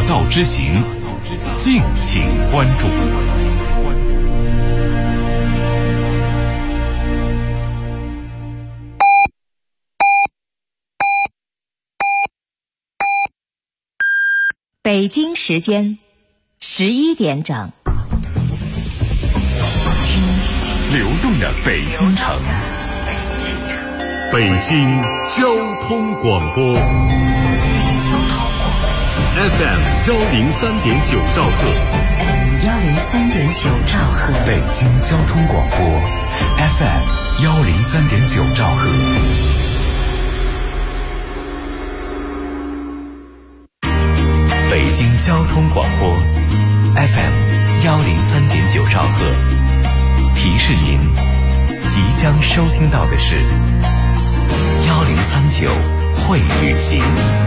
道之行，敬请关注。 北京时间11点整， 听流动的北京城，北京交通广播 FM 103.9兆赫， 103.9兆赫， 北京交通广播 FM 103.9兆赫。北京交通广播 FM 103.9兆赫，提示您即将收听到的是1039会旅行。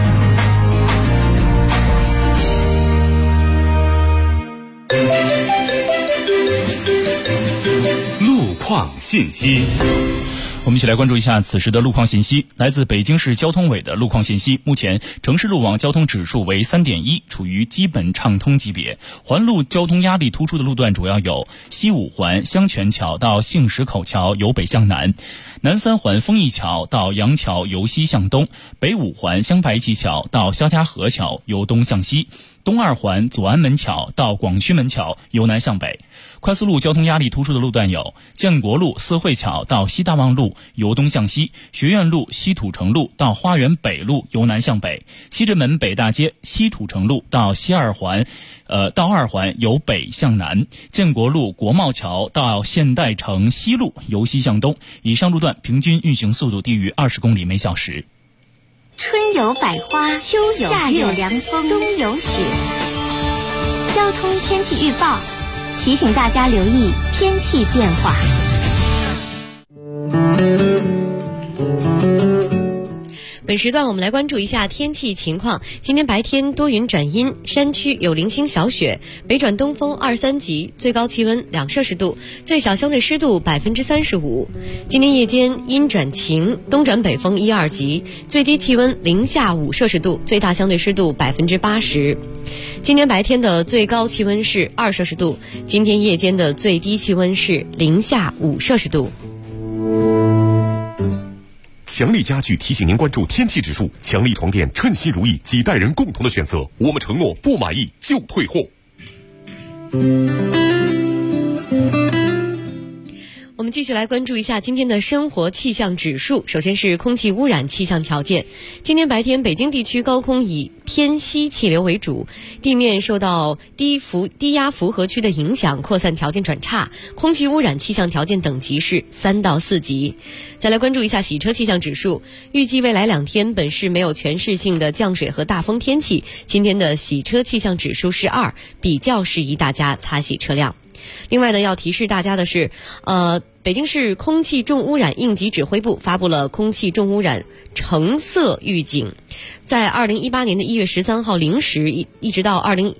路况信息。 我们一起来关注一下此时的路况信息。来自北京市交通委的路况信息，目前城市路网交通指数为 3.1， 处于基本畅通级别。环路交通压力突出的路段主要有西五环香泉桥到杏石口桥由北向南，南三环丰益桥到杨桥由西向东，北五环香白旗桥到肖家河桥由东向西，东二环左安门桥到广渠门桥由南向北。快速路交通压力突出的路段有建国路四惠桥到西大望路由东向西，学院路西土城路到花园北路由南向北，西直门北大街西土城路到二环由北向南，建国路国贸桥到现代城西路由西向东。以上路段平均运行速度低于20公里每小时。 春有百花，秋有夏有凉风，冬有雪。交通天气预报提醒大家留意天气变化。 本时段我们来关注一下天气情况。今天白天多云转阴，山区有零星小雪，北转东风2、3级，最高气温2摄氏度，最小相对湿度35%。今天夜间阴转晴，东转北风1、2级，最低气温零下5摄氏度，最大相对湿度80%。今天白天的最高气温是2摄氏度，今天夜间的最低气温是零下5摄氏度。 强力家具提醒您关注天气指数，强力床垫称心如意，几代人共同的选择，我们承诺不满意就退货。 我们继续来关注一下今天的生活气象指数。首先是空气污染气象条件。今天白天北京地区高空以偏西气流为主，地面受到低压符合区的影响，扩散条件转差，空气污染气象条件等级是3到4级。再来关注一下洗车气象指数。预计未来2天本市没有全市性的降水和大风天气，今天的洗车气象指数是2，比较适宜大家擦洗车辆。另外呢，要提示大家的是北京市空气重污染应急指挥部发布了空气重污染橙色预警，在2018年的1月13号0时一直到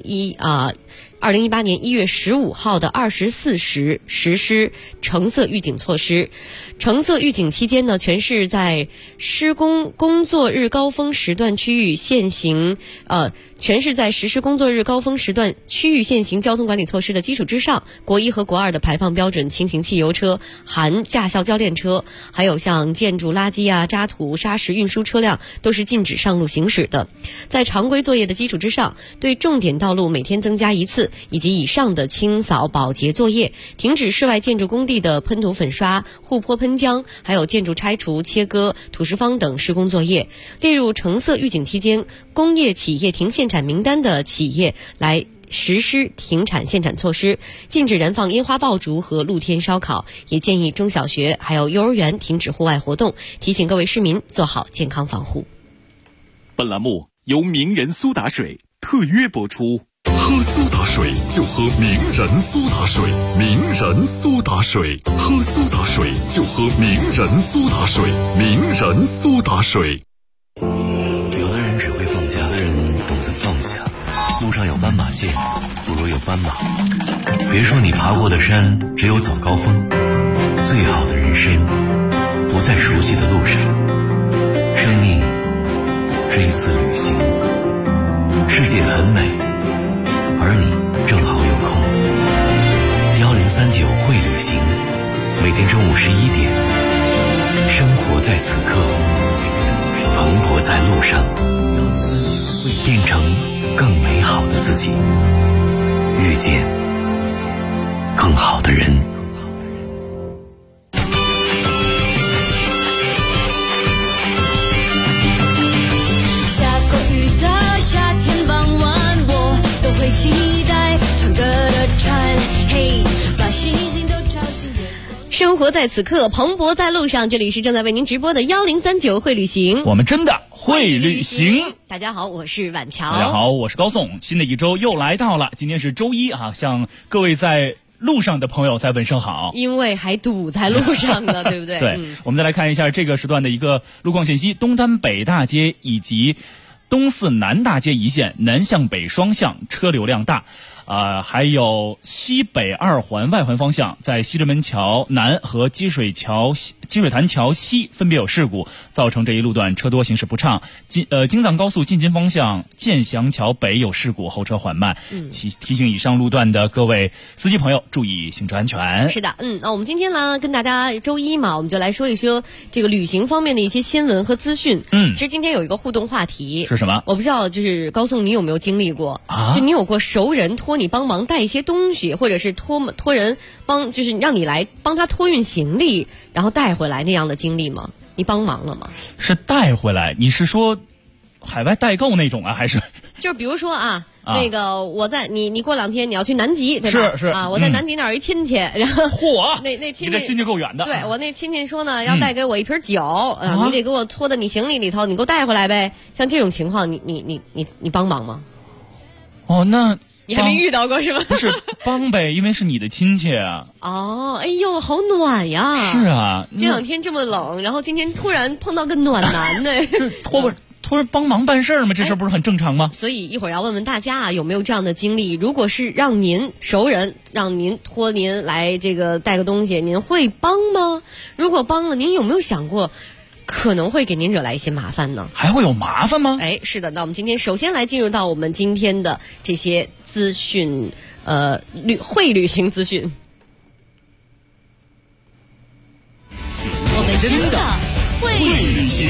2018年1月15号的24时实施橙色预警措施。橙色预警期间呢，全市在施工工作日高峰时段区域限行全市在实施工作日高峰时段区域限行交通管理措施的基础之上，国1和国2的排放标准轻型汽油车含驾校教练车，还有像建筑垃圾渣土砂石运输车辆都是禁止上路行驶的。在常规作业的基础之上，对重点道路每天增加1次以及以上的清扫保洁作业，停止室外建筑工地的喷涂粉刷、护坡喷浆，还有建筑拆除、切割、土石方等施工作业。列入橙色预警期间工业企业停限产名单的企业来实施停产限产措施，禁止燃放烟花爆竹和露天烧烤，也建议中小学还有幼儿园停止户外活动，提醒各位市民做好健康防护。 本栏目由名人苏打水特约播出。喝苏打水就喝名人苏打水，名人苏打水，喝苏打水就喝名人苏打水，名人苏打水。 有的人只会放假，有的人懂得放下。路上有斑马线，不如有斑马。别说你爬过的山只有早高峰，最好的人生不在熟悉的路上。生命是一次旅行，世界很美， 每天中午11点，生活在此刻，蓬勃在路上，变成更美好的自己，遇见更好的人。 下过雨的夏天傍晚，我都会期待唱歌的蝉，嘿，把星星都吵醒。 生活在此刻，蓬勃在路上。这里是正在为您直播的1039会旅行， 我们真的会旅行。 大家好，我是婉乔。 大家好，我是高颂。新的一周又来到了，今天是周一啊，向各位在路上的朋友再问声好， 因为还堵在路上呢，对不对？ 对，我们再来看一下这个时段的一个路况信息：东单北大街以及东四南大街一线南向北双向车流量大。还有西北二环外环方向，在西直门桥南和积水潭桥西分别有事故，造成这一路段车多，行驶不畅。京藏高速进京方向建祥桥北有事故，后车缓慢。提醒以上路段的各位司机朋友注意行车安全。 是的，那我们今天呢跟大家周一嘛，我们就来说一说这个旅行方面的一些新闻和资讯。其实今天有一个互动话题是什么？ 我不知道，就是高颂你有没有经历过啊？就你有过熟人托你帮忙带一些东西，或者是托人帮，就是让你来帮他托运行李，然后带回来那样的经历吗？你帮忙了吗？ 是带回来？你是说海外代购那种啊，还是？ 就是比如说那个我在你过2天你要去南极，对吧？ 是我在南极那儿有一亲戚，然后那亲戚， 你这心就够远的。 对，我那亲戚说呢，要带给我一瓶酒，你得给我托到你行李里头，你给我带回来呗。像这种情况，你帮忙吗？ 哦，那你还没遇到过是吗？ 不是帮呗，因为是你的亲戚啊。 哦，哎呦，好暖呀！ 是啊， 这2天这么冷，然后今天突然碰到个暖男呢。 是托人帮忙办事儿吗？这事儿不是很正常吗？ 所以一会儿要问问大家有没有这样的经历？如果是让您熟人让您托您来这个带个东西，您会帮吗？如果帮了，您有没有想过可能会给您惹来一些麻烦呢？ 还会有麻烦吗？ 是的。那我们今天首先来进入到我们今天的这些资讯，会旅行资讯。 我们真的会旅行。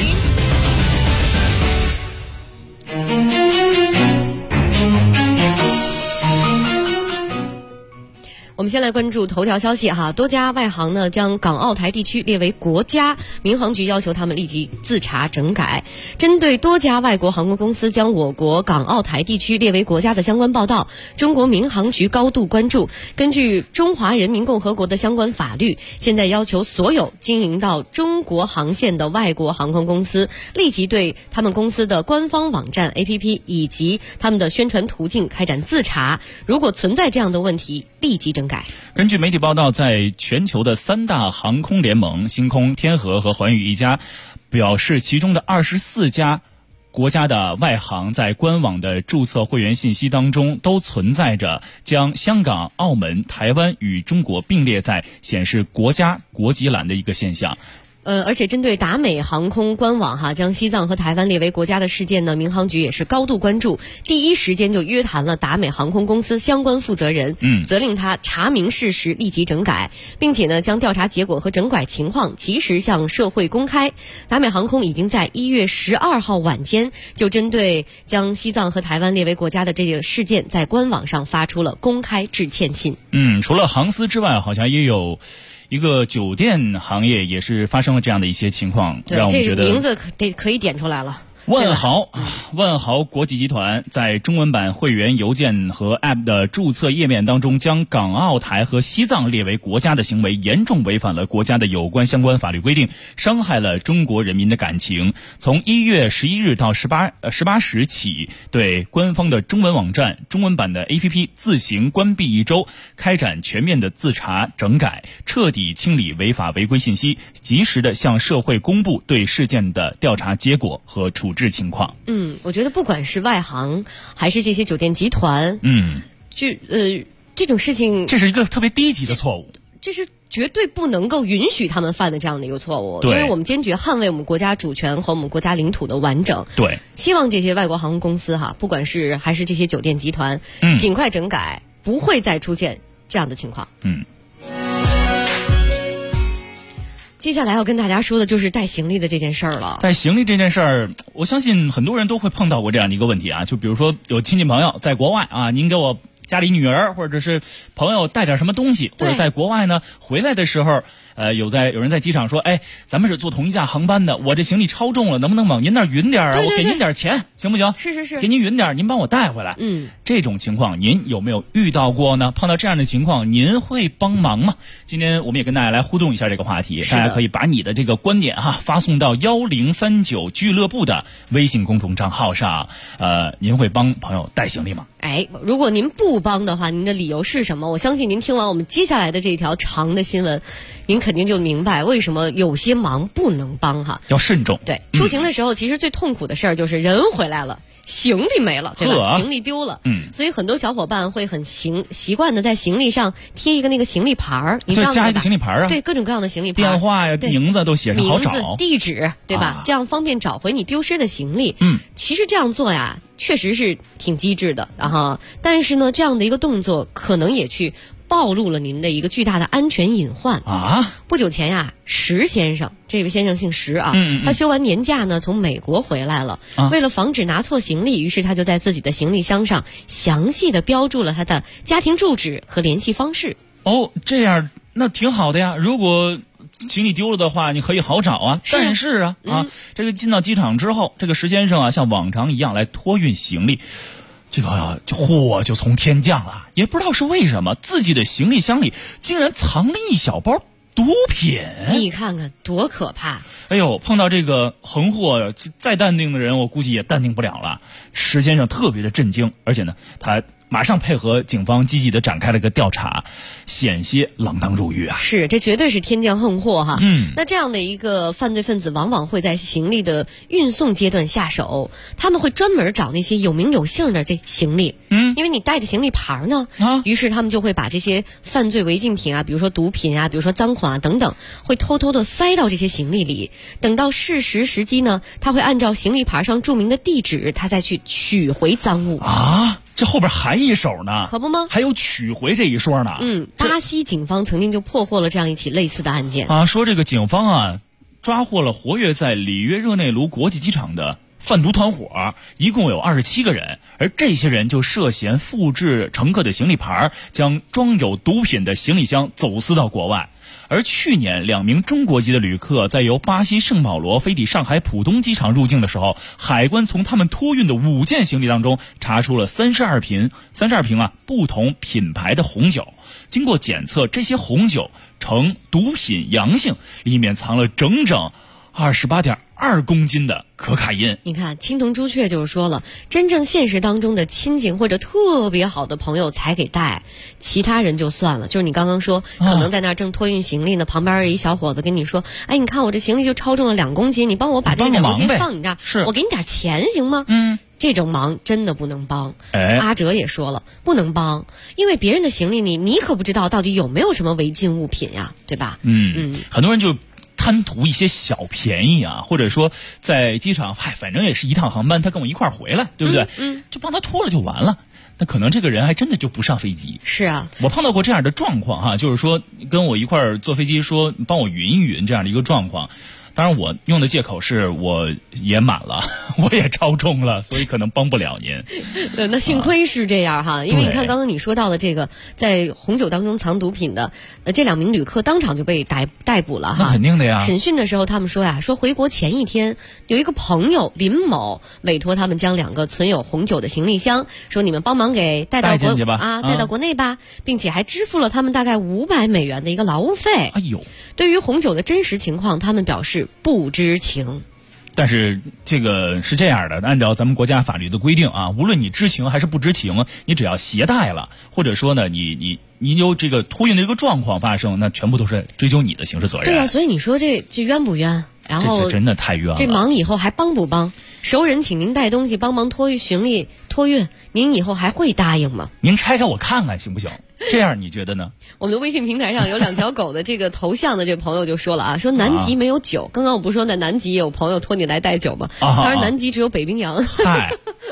我们先来关注头条消息多家外航呢将港澳台地区列为国家，民航局要求他们立即自查整改。针对多家外国航空公司将我国港澳台地区列为国家的相关报道，中国民航局高度关注。根据中华人民共和国的相关法律，现在要求所有经营到中国航线的外国航空公司立即对他们公司的官方网站 APP 以及他们的宣传途径开展自查，如果存在这样的问题，立即整改。 根据媒体报道，在全球的3大航空联盟星空、天河和寰宇一家表示，其中的24家国家的外航在官网的注册会员信息当中都存在着将香港、澳门、台湾与中国并列在显示国家国籍栏的一个现象。 而且针对达美航空官网将西藏和台湾列为国家的事件呢，民航局也是高度关注，第一时间就约谈了达美航空公司相关负责人，责令他查明事实，立即整改，并且呢将调查结果和整改情况及时向社会公开。达美航空已经在1月12号晚间就针对将西藏和台湾列为国家的这个事件，在官网上发出了公开致歉信。 除了航司之外，好像也有一个酒店行业也是发生了这样的一些情况，让我们觉得这个名字可以点出来了。 万豪国际集团在中文版会员邮件和 App 的注册页面当中，将港澳台和西藏列为国家的行为，严重违反了国家的有关相关法律规定，伤害了中国人民的感情。从1月11日到18时起，对官方的中文网站、中文版的 APP 自行关闭1周，开展全面的自查整改，彻底清理违法违规信息，及时的向社会公布对事件的调查结果和处置情况。 我觉得不管是外航还是这些酒店集团，这种事情， 这是一个特别低级的错误， 这是绝对不能够允许他们犯的这样的一个错误。因为我们坚决捍卫我们国家主权和我们国家领土的完整。 对， 希望这些外国航空公司不管是还是这些酒店集团，尽快整改，不会再出现这样的情况。 接下来要跟大家说的就是带行李的这件事儿了。 带行李这件事儿，我相信很多人都会碰到过这样的一个问题啊，就比如说有亲戚朋友在国外啊，您给我家里女儿或者是朋友带点什么东西，或者在国外呢回来的时候，有人在机场说，哎，咱们是坐同一架航班的，我这行李超重了，能不能往您那儿匀点啊？ 对对对， 我给您点钱，行不行？ 是， 给您匀点，您帮我带回来。这种情况您有没有遇到过呢？碰到这样的情况，您会帮忙吗？今天我们也跟大家来互动一下这个话题，大家可以把你的这个观点发送到1039俱乐部的微信公众账号上。您会帮朋友带行李吗？ 哎，如果您不帮的话，您的理由是什么？我相信您听完我们接下来的这条长的新闻，您肯定就明白为什么有些忙不能帮哈。 要慎重。 对，出行的时候其实最痛苦的事儿就是人回来了，行李没了，对吧？行李丢了。所以很多小伙伴会很习惯的在行李上贴一个那个行李牌儿，你知道吗？ 加一个行李牌啊。 对，各种各样的行李牌， 电话呀、名字都写上，好找。 名字、地址，对吧？这样方便找回你丢失的行李。其实这样做呀，确实是挺机智的，但是呢，这样的一个动作可能也去暴露了您的一个巨大的安全隐患啊！ 不久前呀，石先生，这位先生姓石啊，他休完年假呢，从美国回来了。为了防止拿错行李，于是他就在自己的行李箱上详细的标注了他的家庭住址和联系方式。 哦，这样那挺好的呀。如果行李丢了的话，你可以好找啊。但是这个进到机场之后，这个石先生像往常一样来托运行李。这个祸就从天降了，也不知道是为什么，自己的行李箱里竟然藏了一小包毒品。 你看看多可怕！ 哎呦，碰到这个横祸，再淡定的人我估计也淡定不了了。石先生特别的震惊，而且呢，他马上配合警方积极的展开了个调查，险些锒铛入狱啊！ 是，这绝对是天降横祸哈。那这样的一个犯罪分子，往往会在行李的运送阶段下手，他们会专门找那些有名有姓的这行李，因为你带着行李牌呢，于是他们就会把这些犯罪违禁品啊，比如说毒品啊，比如说赃款啊等等，会偷偷的塞到这些行李里。等到适时时机呢，他会按照行李牌上注明的地址，他再去取回赃物啊。这后边还一手呢， 可不吗？ 还有取回这一说呢。 巴西警方曾经就破获了这样一起类似的案件啊，说这个警方抓获了活跃在里约热内卢国际机场的贩毒团伙，一共有27个人，而这些人就涉嫌复制乘客的行李牌，将装有毒品的行李箱走私到国外。而去年2名中国籍的旅客在由巴西圣保罗飞抵上海浦东机场入境的时候，海关从他们托运的5件行李当中查出了32瓶不同品牌的红酒。经过检测，这些红酒呈毒品阳性，里面藏了整整28.2公斤的可卡因。 你看，青铜朱雀就是说了，真正现实当中的亲戚或者特别好的朋友才给带，其他人就算了。就是你刚刚说，可能在那儿正托运行李呢，旁边有一小伙子跟你说，哎，你看我这行李就超重了2公斤，你帮我把这2公斤放你这儿，我给你点钱行吗？这种忙真的不能帮。阿哲也说了，不能帮，因为别人的行李你可不知道到底有没有什么违禁物品呀，对吧？ 很多人就贪图一些小便宜啊，或者说在机场，反正也是一趟航班，他跟我一块儿回来，对不对？就帮他拖了就完了。那可能这个人还真的就不上飞机。 是啊， 我碰到过这样的状况就是说跟我一块儿坐飞机，说帮我匀一匀这样的一个状况。当然我用的借口是我也满了，我也超重了，所以可能帮不了您。 那幸亏是这样哈，因为你看刚刚你说到的这个在红酒当中藏毒品的这2名旅客当场就被逮捕了哈。 那肯定的呀。 审讯的时候他们说回国前一天有一个朋友林某委托他们将2个存有红酒的行李箱，说你们帮忙给带到国内吧，并且还支付了他们大概500美元的一个劳务费。 哎呦， 对于红酒的真实情况，他们表示不知情。 但是这个是这样的，按照咱们国家法律的规定无论你知情还是不知情，你只要携带了，或者说呢你有这个托运的这个状况发生，那全部都是追究你的刑事责任。 对呀，所以你说这冤不冤？然后这真的太冤了。 这忙以后还帮不帮？熟人请您带东西帮忙托运行李托运，您以后还会答应吗？ 您拆开我看看行不行？这样你觉得呢？ 我们的微信平台上有2条狗的这个头像的这朋友就说了说南极没有酒。刚刚我不是说在南极有朋友托你来带酒吗？他说南极只有北冰洋。 嗨，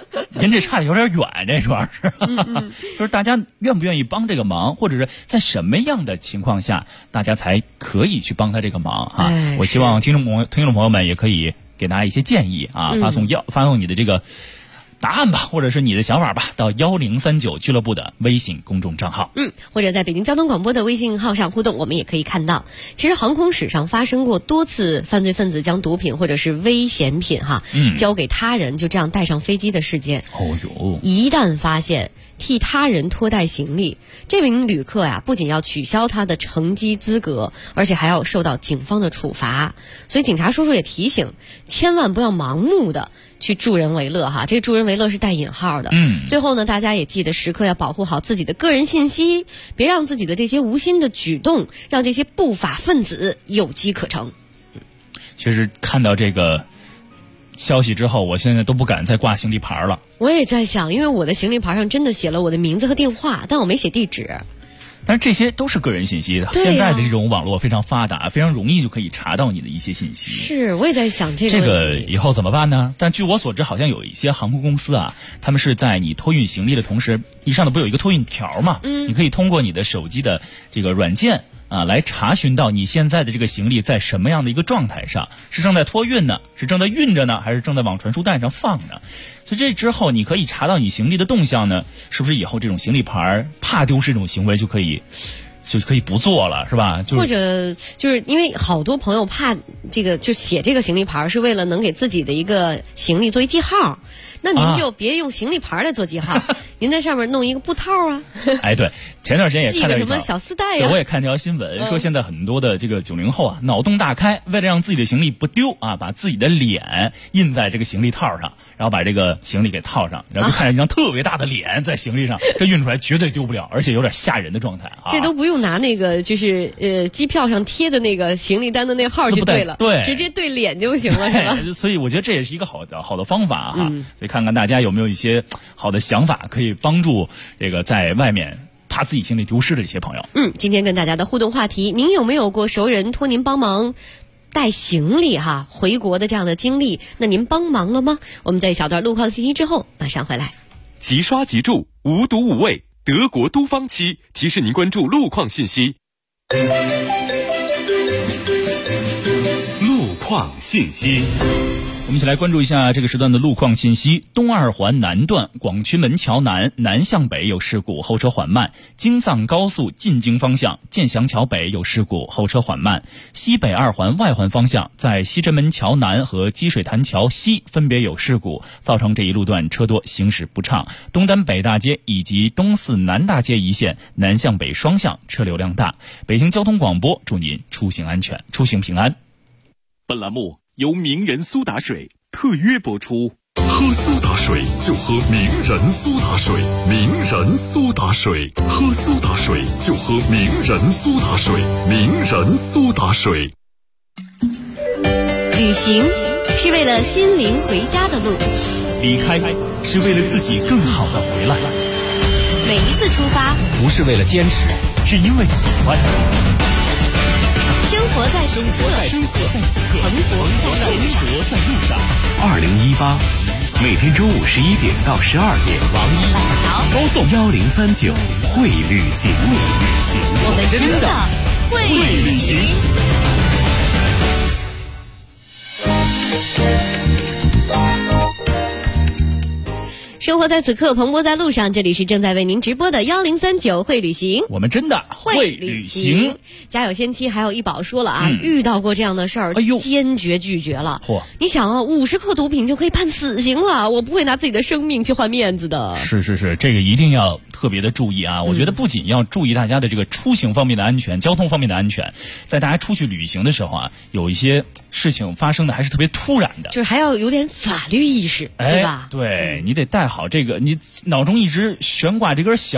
您这差的有点远，这主要是，就是大家愿不愿意帮这个忙，或者是在什么样的情况下，大家才可以去帮他这个忙哈？我希望听众朋友们也可以给大家一些建议啊，发送你的这个答案吧，或者是你的想法吧，到1039俱乐部的微信公众账号。 或者在北京交通广播的微信号上互动，我们也可以看到，其实航空史上发生过多次犯罪分子将毒品或者是危险品交给他人，就这样带上飞机的事件。一旦发现替他人拖带行李，这名旅客呀，不仅要取消他的乘机资格，而且还要受到警方的处罚。所以警察叔叔也提醒，千万不要盲目的去助人为乐哈，这助人为乐是带引号的。最后呢，大家也记得时刻要保护好自己的个人信息，别让自己的这些无心的举动让这些不法分子有机可乘。 其实看到这个消息之后，我现在都不敢再挂行李牌了。 我也在想，因为我的行李牌上真的写了我的名字和电话，但我没写地址。 但是这些都是个人信息的，现在的这种网络非常发达，非常容易就可以查到你的一些信息。 是，我也在想这个以后怎么办呢？但据我所知，好像有一些航空公司啊，他们是在你托运行李的同时，你上头不有一个托运条嘛？你可以通过你的手机的这个软件来查询到你现在的这个行李在什么样的一个状态上，是正在托运呢，是正在运着呢，还是正在往传输带上放呢？所以这之后你可以查到你行李的动向呢，是不是以后这种行李牌怕丢失这种行为就可以不做了，是吧？ 或者就是因为好多朋友怕这个，就写这个行李牌是为了能给自己的一个行李做一记号，那您就别用行李牌来做记号，您在上面弄一个布套啊。 哎，对，前段时间也看到系个什么小丝带呀。 我也看条新闻说，现在很多的这个90后啊，脑洞大开，为了让自己的行李不丢啊，把自己的脸印在这个行李套上，然后把这个行李给套上，然后就看见一张特别大的脸在行李上，这运出来绝对丢不了，而且有点吓人的状态啊。 这都不用拿那个就是机票上贴的那个行李单的那号去对了， 对， 直接对脸就行了，是吧？ 所以我觉得这也是一个好的方法哈。所以看看大家有没有一些好的想法，可以帮助这个在外面怕自己行李丢失的一些朋友。 今天跟大家的互动话题，您有没有过熟人托您帮忙带行李回国的这样的经历？那您帮忙了吗？我们在一小段路况信息之后马上回来。 即刷即住，无毒无味，德国都芳漆提示您关注路况信息。路况信息。 我们一起来关注一下这个时段的路况信息。东二环南段广渠门桥南向北有事故，后车缓慢；京藏高速进京方向建祥桥北有事故，后车缓慢；西北二环外环方向在西直门桥南和积水潭桥西分别有事故，造成这一路段车多，行驶不畅。东单北大街以及东四南大街一线南向北双向车流量大。北京交通广播祝您出行安全，出行平安。 本栏目由名人苏打水特约播出。喝苏打水就喝名人苏打水，名人苏打水，喝苏打水就喝名人苏打水，名人苏打水。 旅行是为了心灵回家的路， 离开是为了自己更好的回来。 每一次出发不是为了坚持， 是因为喜欢。 生活在此刻，蓬勃在路上。 2018，每天中午11点到12点， 网易板桥高送 1039会旅行， 我们真的会旅行。 生活在此刻，蓬勃在路上。这里是正在为您直播的1039会旅行， 我们真的会旅行。 家有仙妻还有一宝说了遇到过这样的事儿，坚决拒绝了。你想50克毒品就可以判死刑了，我不会拿自己的生命去换面子的。 是，这个一定要特别的注意啊！我觉得不仅要注意大家的这个出行方面的安全，交通方面的安全，在大家出去旅行的时候有一些事情发生的还是特别突然的， 就是还要有点法律意识，对吧？ 对，你得带好这个，你脑中一直悬挂这根弦儿，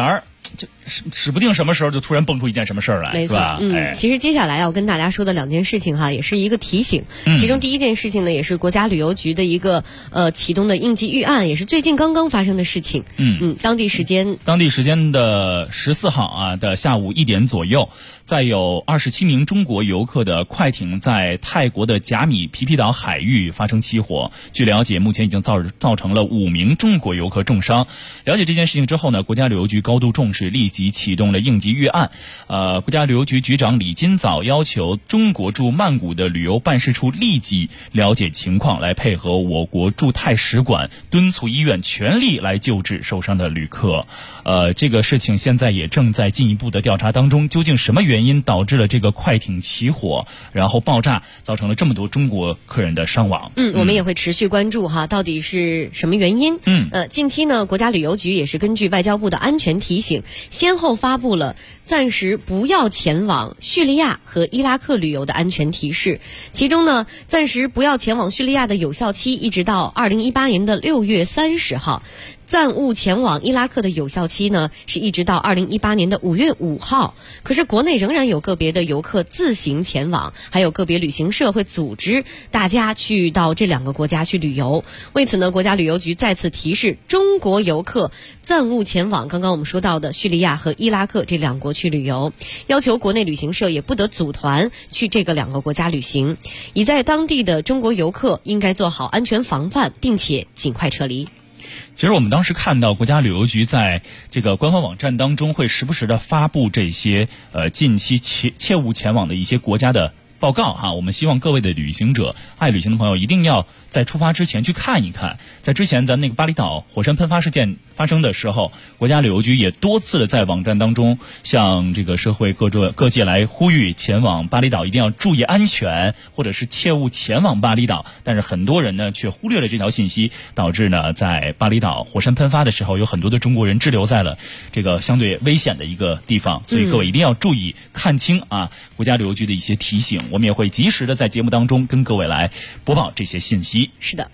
就指不定什么时候就突然蹦出一件什么事儿来， 没错，其实接下来要跟大家说的2件事情哈，也是一个提醒。其中第一件事情呢，也是国家旅游局的一个启动的应急预案，也是最近刚刚发生的事情。当地时间的14号的下午1点左右，再有27名中国游客的快艇在泰国的甲米皮皮岛海域发生起火。据了解，目前已经造成了5名中国游客重伤。了解这件事情之后呢，国家旅游局高度重视，立即启动了应急预案。国家旅游局局长李金早要求中国驻曼谷的旅游办事处立即了解情况，来配合我国驻泰使馆，敦促医院全力来救治受伤的旅客。这个事情现在也正在进一步的调查当中，究竟什么原因导致了这个快艇起火，然后爆炸，造成了这么多中国客人的伤亡？ 我们也会持续关注哈，到底是什么原因？近期呢，国家旅游局也是根据外交部的安全提醒，先后发布了暂时不要前往叙利亚和伊拉克旅游的安全提示。其中呢，暂时不要前往叙利亚的有效期一直到2018年的6月30号。暂勿前往伊拉克的有效期呢，是一直到2018年的5月5号。可是国内仍然有个别的游客自行前往，还有个别旅行社会组织大家去到这2个国家去旅游。为此呢，国家旅游局再次提示中国游客暂勿前往刚刚我们说到的叙利亚和伊拉克这2国去旅游，要求国内旅行社也不得组团去这个2个国家旅行，已在当地的中国游客应该做好安全防范，并且尽快撤离。 其实我们当时看到国家旅游局在这个官方网站当中会时不时的发布这些近期切勿前往的一些国家的报告哈。我们希望各位的旅行者、爱旅行的朋友一定要在出发之前去看一看。在之前咱那个巴厘岛火山喷发事件发生的时候，国家旅游局也多次的在网站当中向这个社会各界来呼吁前往巴厘岛一定要注意安全，或者是切勿前往巴厘岛。但是很多人呢却忽略了这条信息，导致呢在巴厘岛火山喷发的时候，有很多的中国人滞留在了这个相对危险的一个地方。所以各位一定要注意看清国家旅游局的一些提醒，我们也会及时的在节目当中跟各位来播报这些信息。 是的。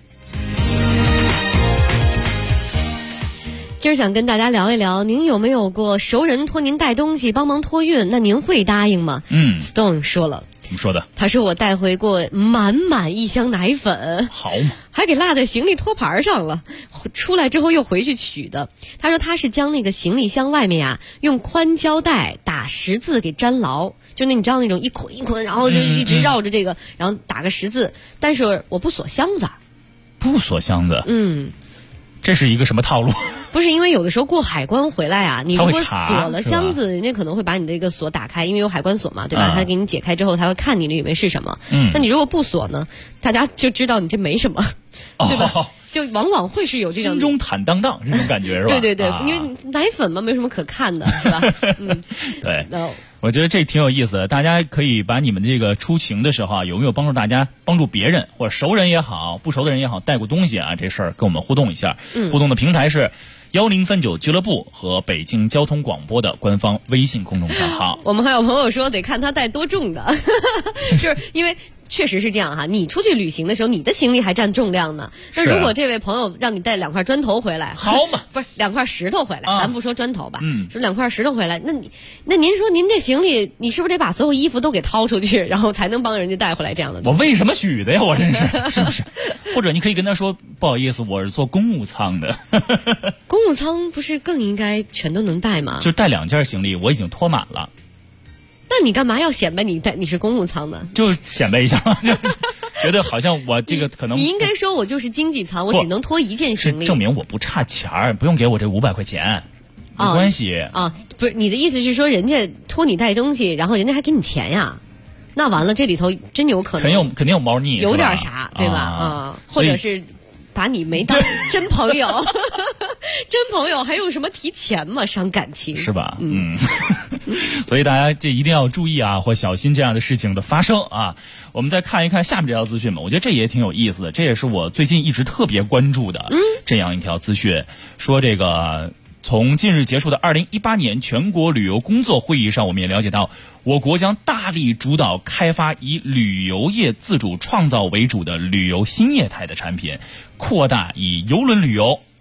今儿想跟大家聊一聊，您有没有过熟人托您带东西帮忙托运，那您会答应吗？Stone 说了。 怎么说的？ 他说我带回过满满1箱奶粉， 好嘛， 还给落在行李托盘上了，出来之后又回去取的。他说他是将那个行李箱外面用宽胶带打10字给粘牢，就你知道那种一捆一捆，然后就一直绕着这个，然后打个10字。但是我不锁箱子。 不锁箱子？这是一个什么套路？ 不是，因为有的时候过海关回来你如果锁了箱子，人家可能会把你这个锁打开，因为有海关锁嘛，对吧？他给你解开之后，他会看你里面是什么。那你如果不锁呢，大家就知道你这没什么，对吧？就往往会是有这种心中坦荡荡这种感觉，是吧？ 对，因为奶粉嘛，没什么可看的，是吧？ 对。我觉得这挺有意思的，大家可以把你们这个出行的时候有没有帮助别人或者熟人也好，不熟的人也好带过东西这事儿跟我们互动一下。互动的平台是1039俱乐部和北京交通广播的官方微信公众账号。 我们还有朋友说得看他带多重的，就是因为确实是这样你出去旅行的时候，你的行李还占重量呢。那如果这位朋友让你带2块砖头回来， 好嘛， 不是2块石头回来，咱不说砖头吧，说2块石头回来，那您说您这行李，你是不是得把所有衣服都给掏出去，然后才能帮人家带回来这样的？ 我为什么许的呀？我真是是不是？或者你可以跟他说，不好意思，我是坐公务舱的。 公务舱不是更应该全都能带吗？ 就带2件行李，我已经拖满了。 那你干嘛要显摆你是公务舱呢？ 就显摆一下嘛，觉得好像我这个可能你应该说我就是经济舱，我只能拖1件行李， 是证明我不差钱儿，不用给我这500块钱，没关系不是你的意思是说人家托你带东西，然后人家还给你钱呀？那完了，这里头真有可能肯定有猫腻， 有点啥对吧？或者是把你没当真朋友。真朋友还用什么提钱吗？伤感情是吧？所以大家这一定要注意或小心这样的事情的发生我们再看一看下面这条资讯吧，我觉得这也挺有意思的，这也是我最近一直特别关注的这样一条资讯。说这个从近日结束的2018年全国旅游工作会议上，我们也了解到，我国将大力主导开发以旅游业自主创造为主的旅游新业态的产品，扩大以邮轮旅游、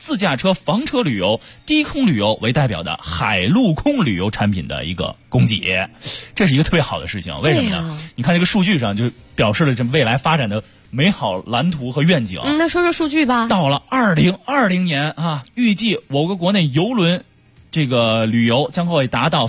自驾车、房车旅游、低空旅游为代表的海陆空旅游产品的一个供给，这是一个特别好的事情。为什么呢？你看这个数据上就表示了这未来发展的美好蓝图和愿景。 那说说数据吧。 到了2020年啊，预计我国国内邮轮这个旅游将会达到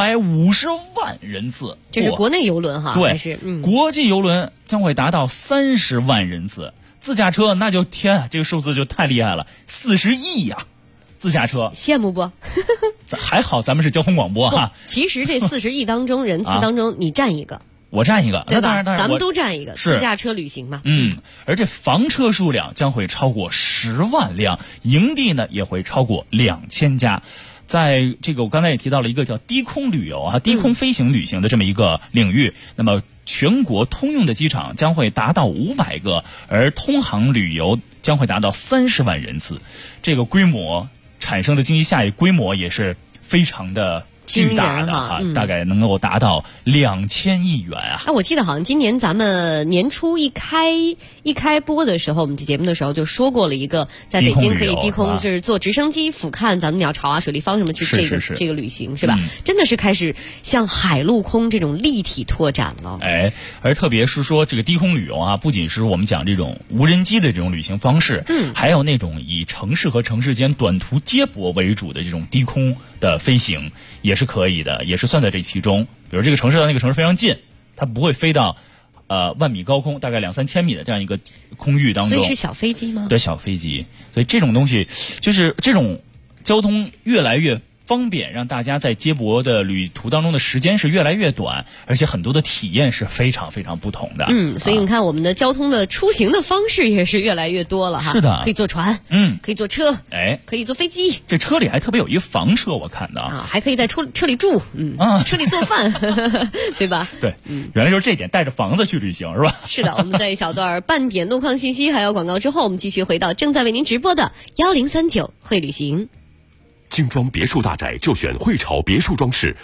350万人次， 这是国内邮轮哈， 对， 还是国际邮轮将会达到30万人次。自驾车那就天啊，这个数字就太厉害了，40亿呀！自驾车羡慕不？ 还好咱们是交通广播哈。 其实这40亿当中人次当中，你占一个。 我占一个， 对吧？ 当然咱们都占一个自驾车旅行嘛。 而这房车数量将会超过10万辆，营地呢也会超过2000家。在这个我刚才也提到了一个叫低空旅游啊，低空飞行旅行的这么一个领域，那么全国通用的机场将会达到500个，而通航旅游将会达到30万人次。这个规模产生的经济效益规模也是非常的巨大的哈，大概能够达到2000亿元啊！ 我记得好像今年咱们年初一开播的时候，我们这节目的时候就说过了一个，在北京可以低空就是坐直升机俯瞰咱们鸟巢啊、水立方什么去这个旅行是吧？真的是开始向海陆空这种立体拓展了。 而特别是说这个低空旅游啊，不仅是我们讲这种无人机的这种旅行方式，还有那种以城市和城市间短途接驳为主的这种低空的飞行也是可以的，也是算在这其中。比如这个城市到那个城市非常近，它不会飞到万米高空，大概2-3千米的这样一个空域当中。 所以是小飞机吗？ 对，小飞机。所以这种东西就是这种交通越来越方便，让大家在接驳的旅途当中的时间是越来越短，而且很多的体验是非常非常不同的。 所以你看我们的交通的出行的方式也是越来越多了哈。 是的， 可以坐船，可以坐车，可以坐飞机。 这车里还特别有一房车，我看到还可以在车里住，车里做饭，对吧？ 对，原来就是这点，带着房子去旅行是吧？ 是的，我们在一小段半点路况信息还有广告之后，我们继续回到正在为您直播的1039会旅行。 精装别墅大宅就选汇潮别墅装饰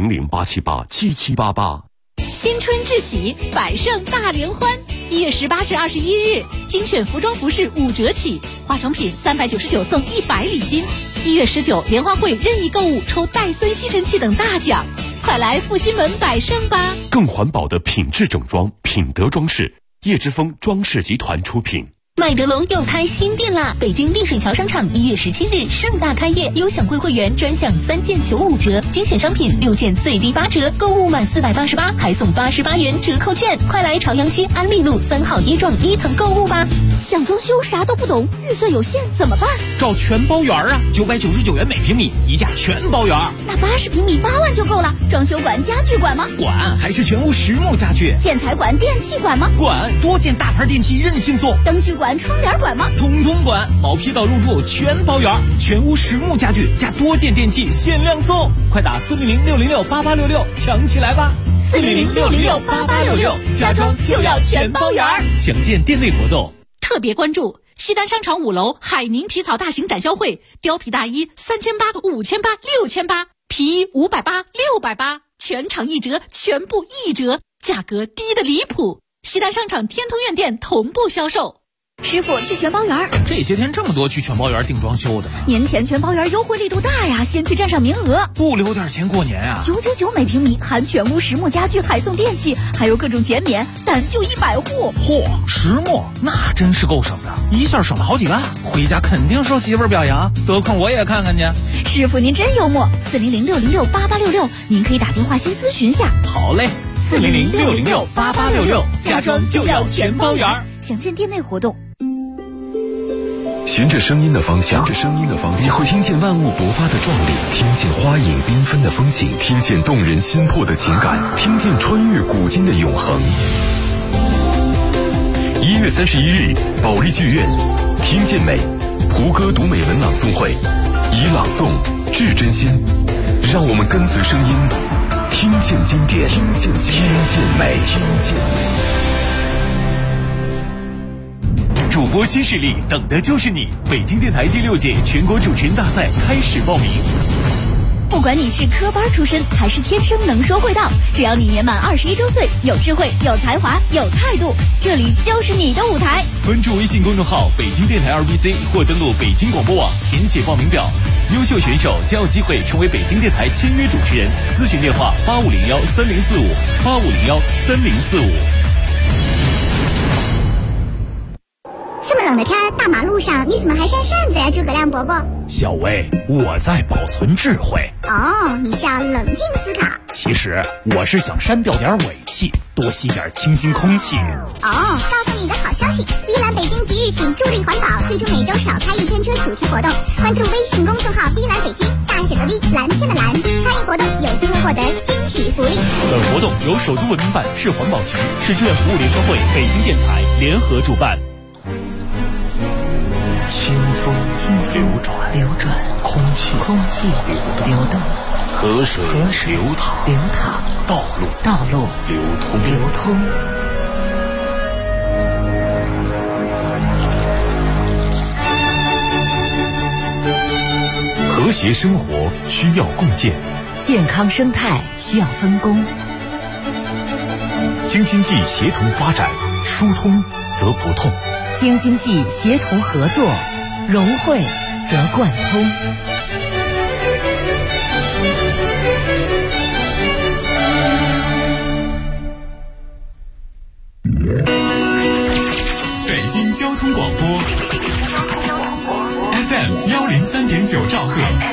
，400-878-7788。 新春至喜，百盛大联欢！1月18至21日，精选服装服饰5折起，化妆品399送100礼金。1月19，联欢会任意购物抽戴森吸尘器等大奖，快来复兴门百盛吧！ 更环保的品质整装，品德装饰，叶之峰装饰集团出品。 麦德龙又开新店啦！北京丽水桥商场1月17日盛大开业，优享会员专享3件95折，精选商品6件最低8折，购物满488还送88元折扣券。快来朝阳区安利路3号一幢1层购物吧！ 想装修啥都不懂，预算有限怎么办？ 找全包园啊，999元每平米，一价全包园。 那80平米8万就够了。装修管、家具管吗？ 管，还是全屋实木家具。 建材管、电器管吗？ 管，多件大牌电器任性送。 灯具管、窗帘管吗？ 统统管，毛坯到入住全包圆，全屋实木家具加多件电器限量送，快打400-606-8866抢起来吧 ！400-606-8866，家装就要全包圆。 详见店内活动。 特别关注西单商场5楼海宁皮草大型展销会，貂皮大衣3800、5800、6800，皮衣580、680，全场1折，全部1折，价格低的离谱。西单商场天通苑店同步销售。 师傅去全包园， 这些天这么多去全包园订装修的， 年前全包园优惠力度大呀，先去占上名额， 不留点钱过年啊 ！999每平米，含全屋实木家具，还送电器，还有各种减免，但就100户。 嚯，实木那真是够省的，一下省了好几万，回家肯定受媳妇儿表扬，得空我也看看去。 师傅您真幽默，400-606-8866，您可以打电话先咨询下。 好嘞，400-606-8866，家装就要全包园。 详见店内活动。 循着声音的方向，你会听见万物勃发的壮丽，听见花影缤纷的风景，听见动人心魄的情感，听见穿越古今的永恒。1月31日，保利剧院，听见美，胡歌读美文朗诵会，以朗诵致真心，让我们跟随声音，听见经典，听见美，听见美。 主播新势力，等的就是你！北京电台第6届全国主持人大赛开始报名。 不管你是科班出身还是天生能说会道，只要你年满21周岁，有智慧、有才华、有态度，这里就是你的舞台。 关注微信公众号北京电台 RBC 或登录北京广播网填写报名表，优秀选手将有机会成为北京电台签约主持人。咨询电话85013045，85013045。 这么冷的天，大马路上你怎么还扇扇子呀，诸葛亮伯伯？ 小薇，我在保存智慧。 哦，你是要冷静思考。 其实我是想删掉点尾气，多吸点清新空气。 哦，告诉你一个好消息，碧蓝北京即日起助力环保，推出每周少开一天车主题活动。关注微信公众号碧蓝北京，大写的 V， 蓝天的蓝，参与活动有机会获得惊喜福利。 本活动由首都文明办、市环保局、市志愿服务联合会、北京电台联合主办。 清风流转，空气流动，河水流淌，道路流通。 和谐生活需要共建， 健康生态需要分工。 京津冀协同发展，疏通则不痛。 京津冀协同合作，融汇则贯通。 北京交通广播 FM 103.9兆赫，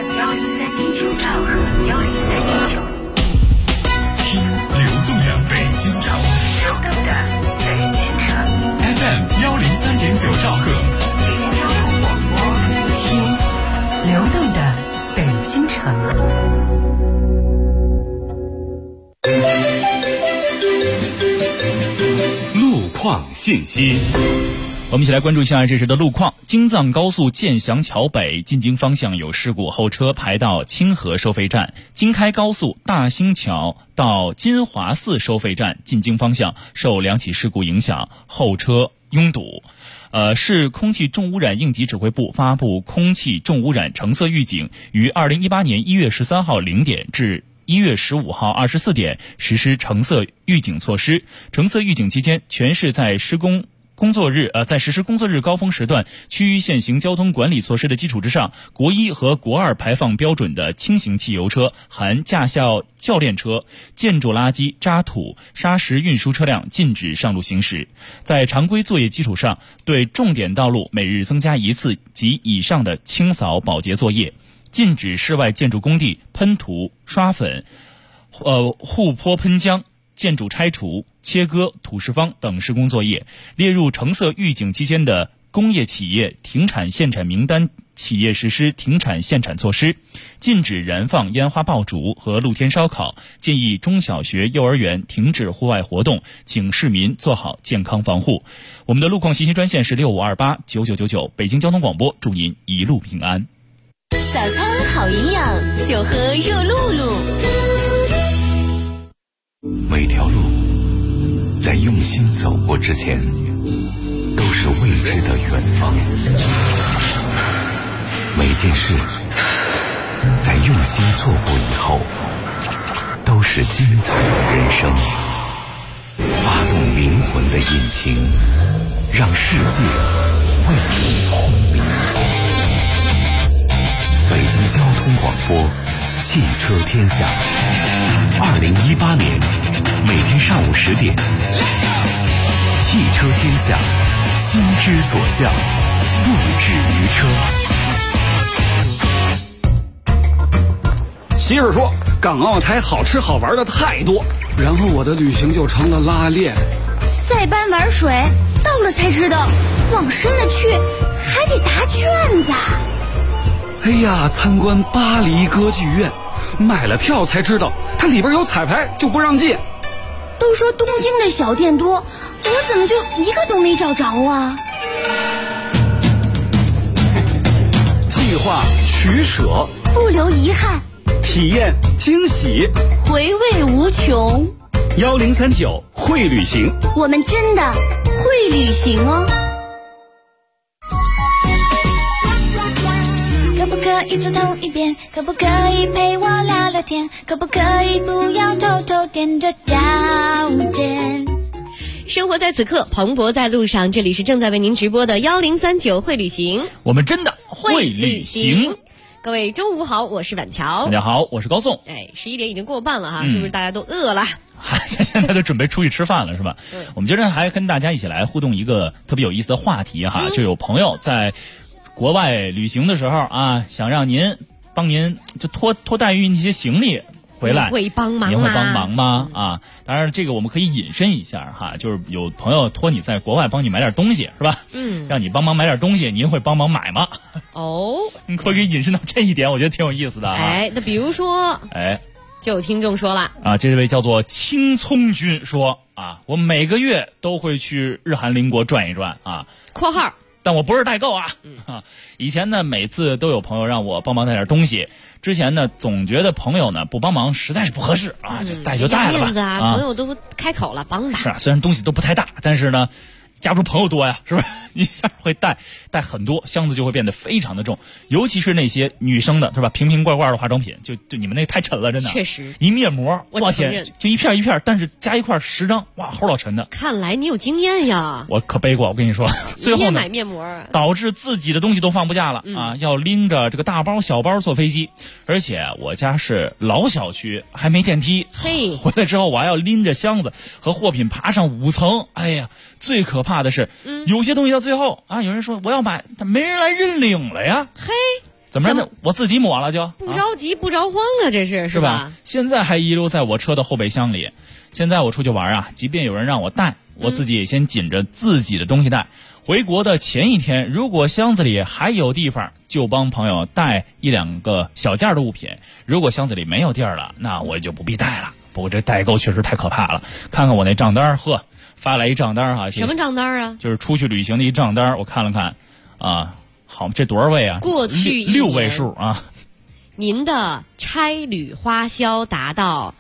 听流动的北京城。FM 103.9兆赫， 听流动的北京城。 路况信息。 我们一起来关注一下这时的路况。京藏高速建祥桥北进京方向有事故，后车排到清河收费站。京开高速大兴桥到金华寺收费站进京方向受两起事故影响，后车拥堵。市空气重污染应急指挥部发布空气重污染橙色预警，于2018年1月13号0点至1月15号24点实施橙色预警措施。橙色预警期间，全市在实施工作日高峰时段区域限行交通管理措施的基础之上，国一和国二排放标准的轻型汽油车含驾校教练车、建筑垃圾、渣土、砂石运输车辆禁止上路行驶。在常规作业基础上，对重点道路每日增加1次及以上的清扫保洁作业，禁止室外建筑工地喷涂、刷粉、护坡喷浆、建筑拆除、切割、土石方等施工作业。列入橙色预警期间的工业企业停产限产名单企业实施停产限产措施，禁止燃放烟花爆竹和露天烧烤，建议中小学、幼儿园停止户外活动，请市民做好健康防护。我们的路况信息专线是65289999，北京交通广播，祝您一路平安。 早餐好营养，就喝热露露。 每条路在用心走过之前，都是未知的远方。每件事在用心做过以后，都是精彩的人生。发动灵魂的引擎，让世界为你轰鸣。北京交通广播，汽车天下。2018年每天上午10点，汽车天下，心之所向，不止于车。 媳妇说港澳台好吃好玩的太多，然后我的旅行就成了拉练。 塞班玩水，到了才知道往深了去还得答卷子。 哎呀，参观巴黎歌剧院，买了票才知道它里边有彩排，就不让进。 都说东京的小店多，我怎么就一个都没找着啊？ 计划取舍， 不留遗憾， 体验惊喜， 回味无穷。 1039会旅行， 我们真的会旅行哦。可不可们一起同一边？可不可以陪我聊聊天？可不可以不要偷偷踮着脚尖？ 生活在此刻，蓬勃在路上。这里是正在为您直播的1039会旅行， 我们真的会旅行。 各位中午好，我是板桥。 大家好，我是高颂。 哎，11点已经过半了哈，是不是大家都饿了？ 现在都准备出去吃饭了是吧？我们今天还跟大家一起来互动一个特别有意思的话题哈，就有朋友在国外旅行的时候啊，想让您帮您就托带一些行李回来， 会帮忙吗？ 您会帮忙吗？啊，当然这个我们可以引申一下哈，就是有朋友托你在国外帮你买点东西是吧？让你帮忙买点东西，您会帮忙买吗？ 哦， 你可以引申到这一点，我觉得挺有意思的。 哎，那比如说，就有听众说了啊，这位叫做青葱君说啊，我每个月都会去日韩邻国转一转啊。 括号。 但我不是代购啊，以前呢每次都有朋友让我帮忙带点东西，之前呢总觉得朋友呢不帮忙实在是不合适啊，就带就带了吧。 面子啊，朋友都开口了，帮吧。 是啊，虽然东西都不太大，但是呢，架不住朋友多呀，是不是？一下会带很多，箱子就会变得非常的重，尤其是那些女生的，是吧？瓶瓶罐罐的化妆品，就你们那太沉了，真的。 确实。 一面膜， 我天，就一片一片，但是加一块10张，哇，齁老沉的。 看来你有经验呀。 我可背过，我跟你说，最后呢， 买面膜， 导致自己的东西都放不下了啊，要拎着这个大包小包坐飞机，而且我家是老小区，还没电梯。 嘿， 回来之后我还要拎着箱子和货品爬上5层，哎呀，最可怕的是，有些东西到最后啊，有人说我要买，但没人来认领了呀。 嘿， 怎么着呢？我自己抹了就。 不着急不着慌啊，这是吧？ 现在还遗留在我车的后备箱里。现在我出去玩啊，即便有人让我带，我自己也先紧着自己的东西带。回国的前一天，如果箱子里还有地方，就帮朋友带1-2个小件的物品；如果箱子里没有地儿了，那我就不必带了。不过这代购确实太可怕了，看看我那账单，呵。发来一账单哈， 什么账单啊？ 就是出去旅行的一账单，我看了看，啊，好，这多少位啊？ 过去 6位数啊。 您的差旅花销达到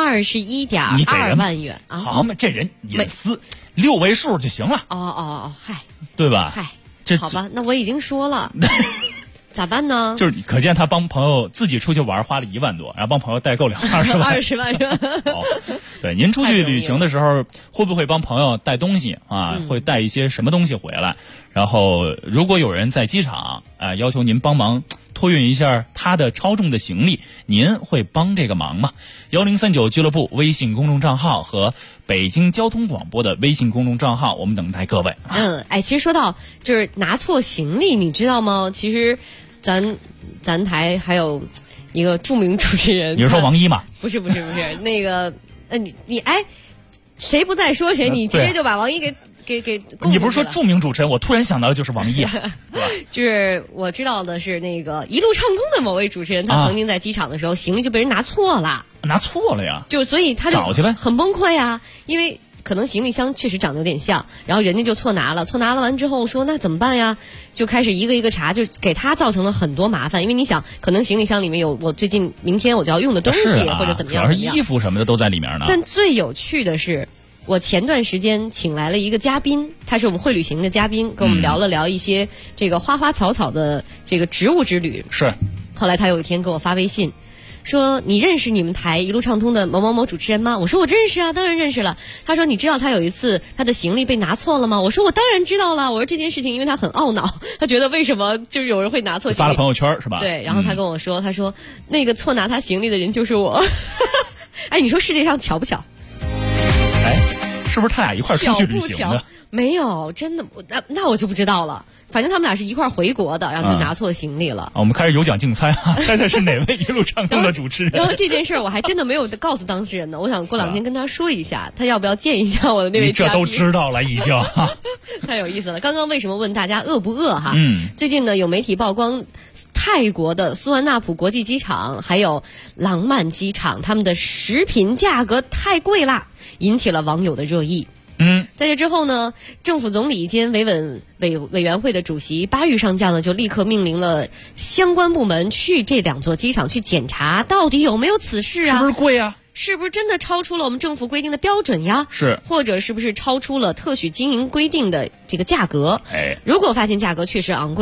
21.2万元啊！ 好嘛，这人隐私6位数就行了。 哦，嗨， 对吧？ 嗨， 这好吧，那我已经说了。咋办呢？ 就是可见他帮朋友自己出去玩花了1万多，然后帮朋友代购20万。 20万元。 好，对，您出去旅行的时候会不会帮朋友带东西啊？会带一些什么东西回来？然后如果有人在机场要求您帮忙托运一下他的超重的行李，您会帮这个忙吗？1039俱乐部微信公众账号和北京交通广播的微信公众账号，我们等待各位。 其实说到就是拿错行李，你知道吗？其实咱台还有一个著名主持人， 你是说王一吗？ 不是那个你谁不在说谁，你直接就把王一给你不是说著名主持人，我突然想到的就是王一啊。 就是我知道的是那个一路畅通的某位主持人，他曾经在机场的时候行李就被人拿错了。 拿错了呀？ 就所以他就找去呗， 很崩溃啊，因为可能行李箱确实长得有点像，然后人家就错拿了完之后说那怎么办呀？就开始一个一个查，就给他造成了很多麻烦。因为你想，可能行李箱里面有我最近明天我就要用的东西，或者怎么样， 主要是衣服什么的都在里面呢。 但最有趣的是，我前段时间请来了一个嘉宾，他是我们会旅行的嘉宾，跟我们聊了聊一些这个花花草草的这个植物之旅。 是， 后来他有一天给我发微信说，你认识你们台一路畅通的某某某主持人吗？我说我认识啊，当然认识了。他说你知道他有一次他的行李被拿错了吗？我说我当然知道了。我说这件事情因为他很懊恼，他觉得为什么就是有人会拿错行李， 发了朋友圈是吧？ 对，然后他跟我说，他说那个错拿他行李的人就是我。哎，你说世界上巧不巧？ 哎，是不是他俩一块出去旅行的？ 没有，真的，那我就不知道了。反正他们俩是一块回国的，然后就拿错行李了。 我们开始有奖竞猜啊，猜猜是哪位一路畅通的主持人。 然后这件事我还真的没有告诉当事人呢，我想过2天跟他说一下，他要不要见一下我的那位嘉宾。 你这都知道了已经。 太有意思了。刚刚为什么问大家饿不饿哈？最近呢有媒体曝光泰国的苏万纳普国际机场还有廊曼机场，他们的食品价格太贵啦，引起了网友的热议。在这之后呢，政府总理兼维稳委员会的主席巴育上将呢，就立刻命令了相关部门去这2座机场去检查，到底有没有此事啊？ 是不是贵啊？ 是不是真的超出了我们政府规定的标准呀？ 是， 或者是不是超出了特许经营规定的这个价格？如果发现价格确实昂贵了，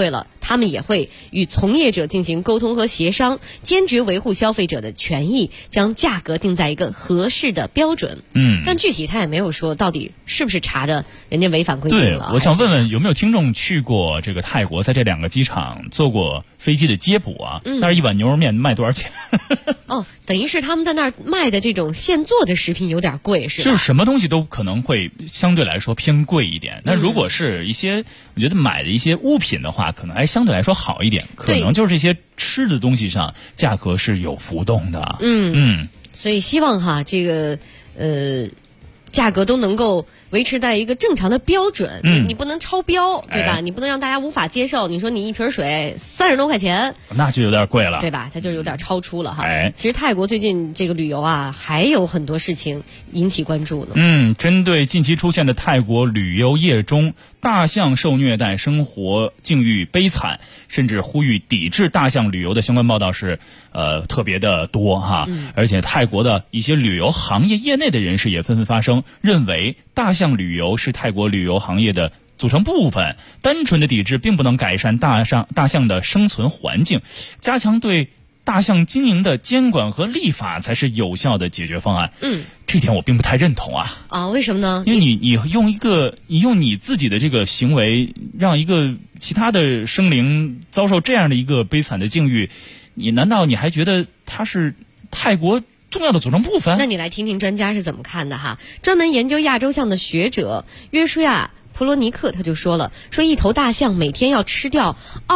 他们也会与从业者进行沟通和协商，坚决维护消费者的权益，将价格定在一个合适的标准。但具体他也没有说到底是不是查着人家违反规定了。 对，我想问问有没有听众去过这个泰国，在这2个机场做过飞机的接补啊？那是一碗牛肉面卖多少钱？ 等于是他们在那儿卖的这种现做的食品有点贵，是吧？ 就是什么东西都可能会相对来说偏贵一点。那如果是一些我觉得买的一些物品的话，可能相对来说好一点，可能就是这些吃的东西上价格是有浮动的。 所以希望哈这个价格都能够维持在一个正常的标准，你不能超标，对吧？你不能让大家无法接受。你说你一瓶水30多块钱， 那就有点贵了， 对吧？它就有点超出了哈。其实泰国最近这个旅游啊，还有很多事情引起关注呢。 针对近期出现的泰国旅游业中大象受虐待、生活境遇悲惨，甚至呼吁抵制大象旅游的相关报道是特别的多哈。而且泰国的一些旅游行业业内的人士也纷纷发声，认为大象旅游是泰国旅游行业的组成部分，单纯的抵制并不能改善大象的生存环境，加强对大象经营的监管和立法才是有效的解决方案。这点我并不太认同啊。 为什么呢？ 因为你用你自己的这个行为，让一个其他的生灵遭受这样的一个悲惨的境遇，难道你还觉得它是泰国重要的组成部分？ 那你来听听专家是怎么看的哈。专门研究亚洲象的学者约书亚普罗尼克他就说了，一头大象每天要吃掉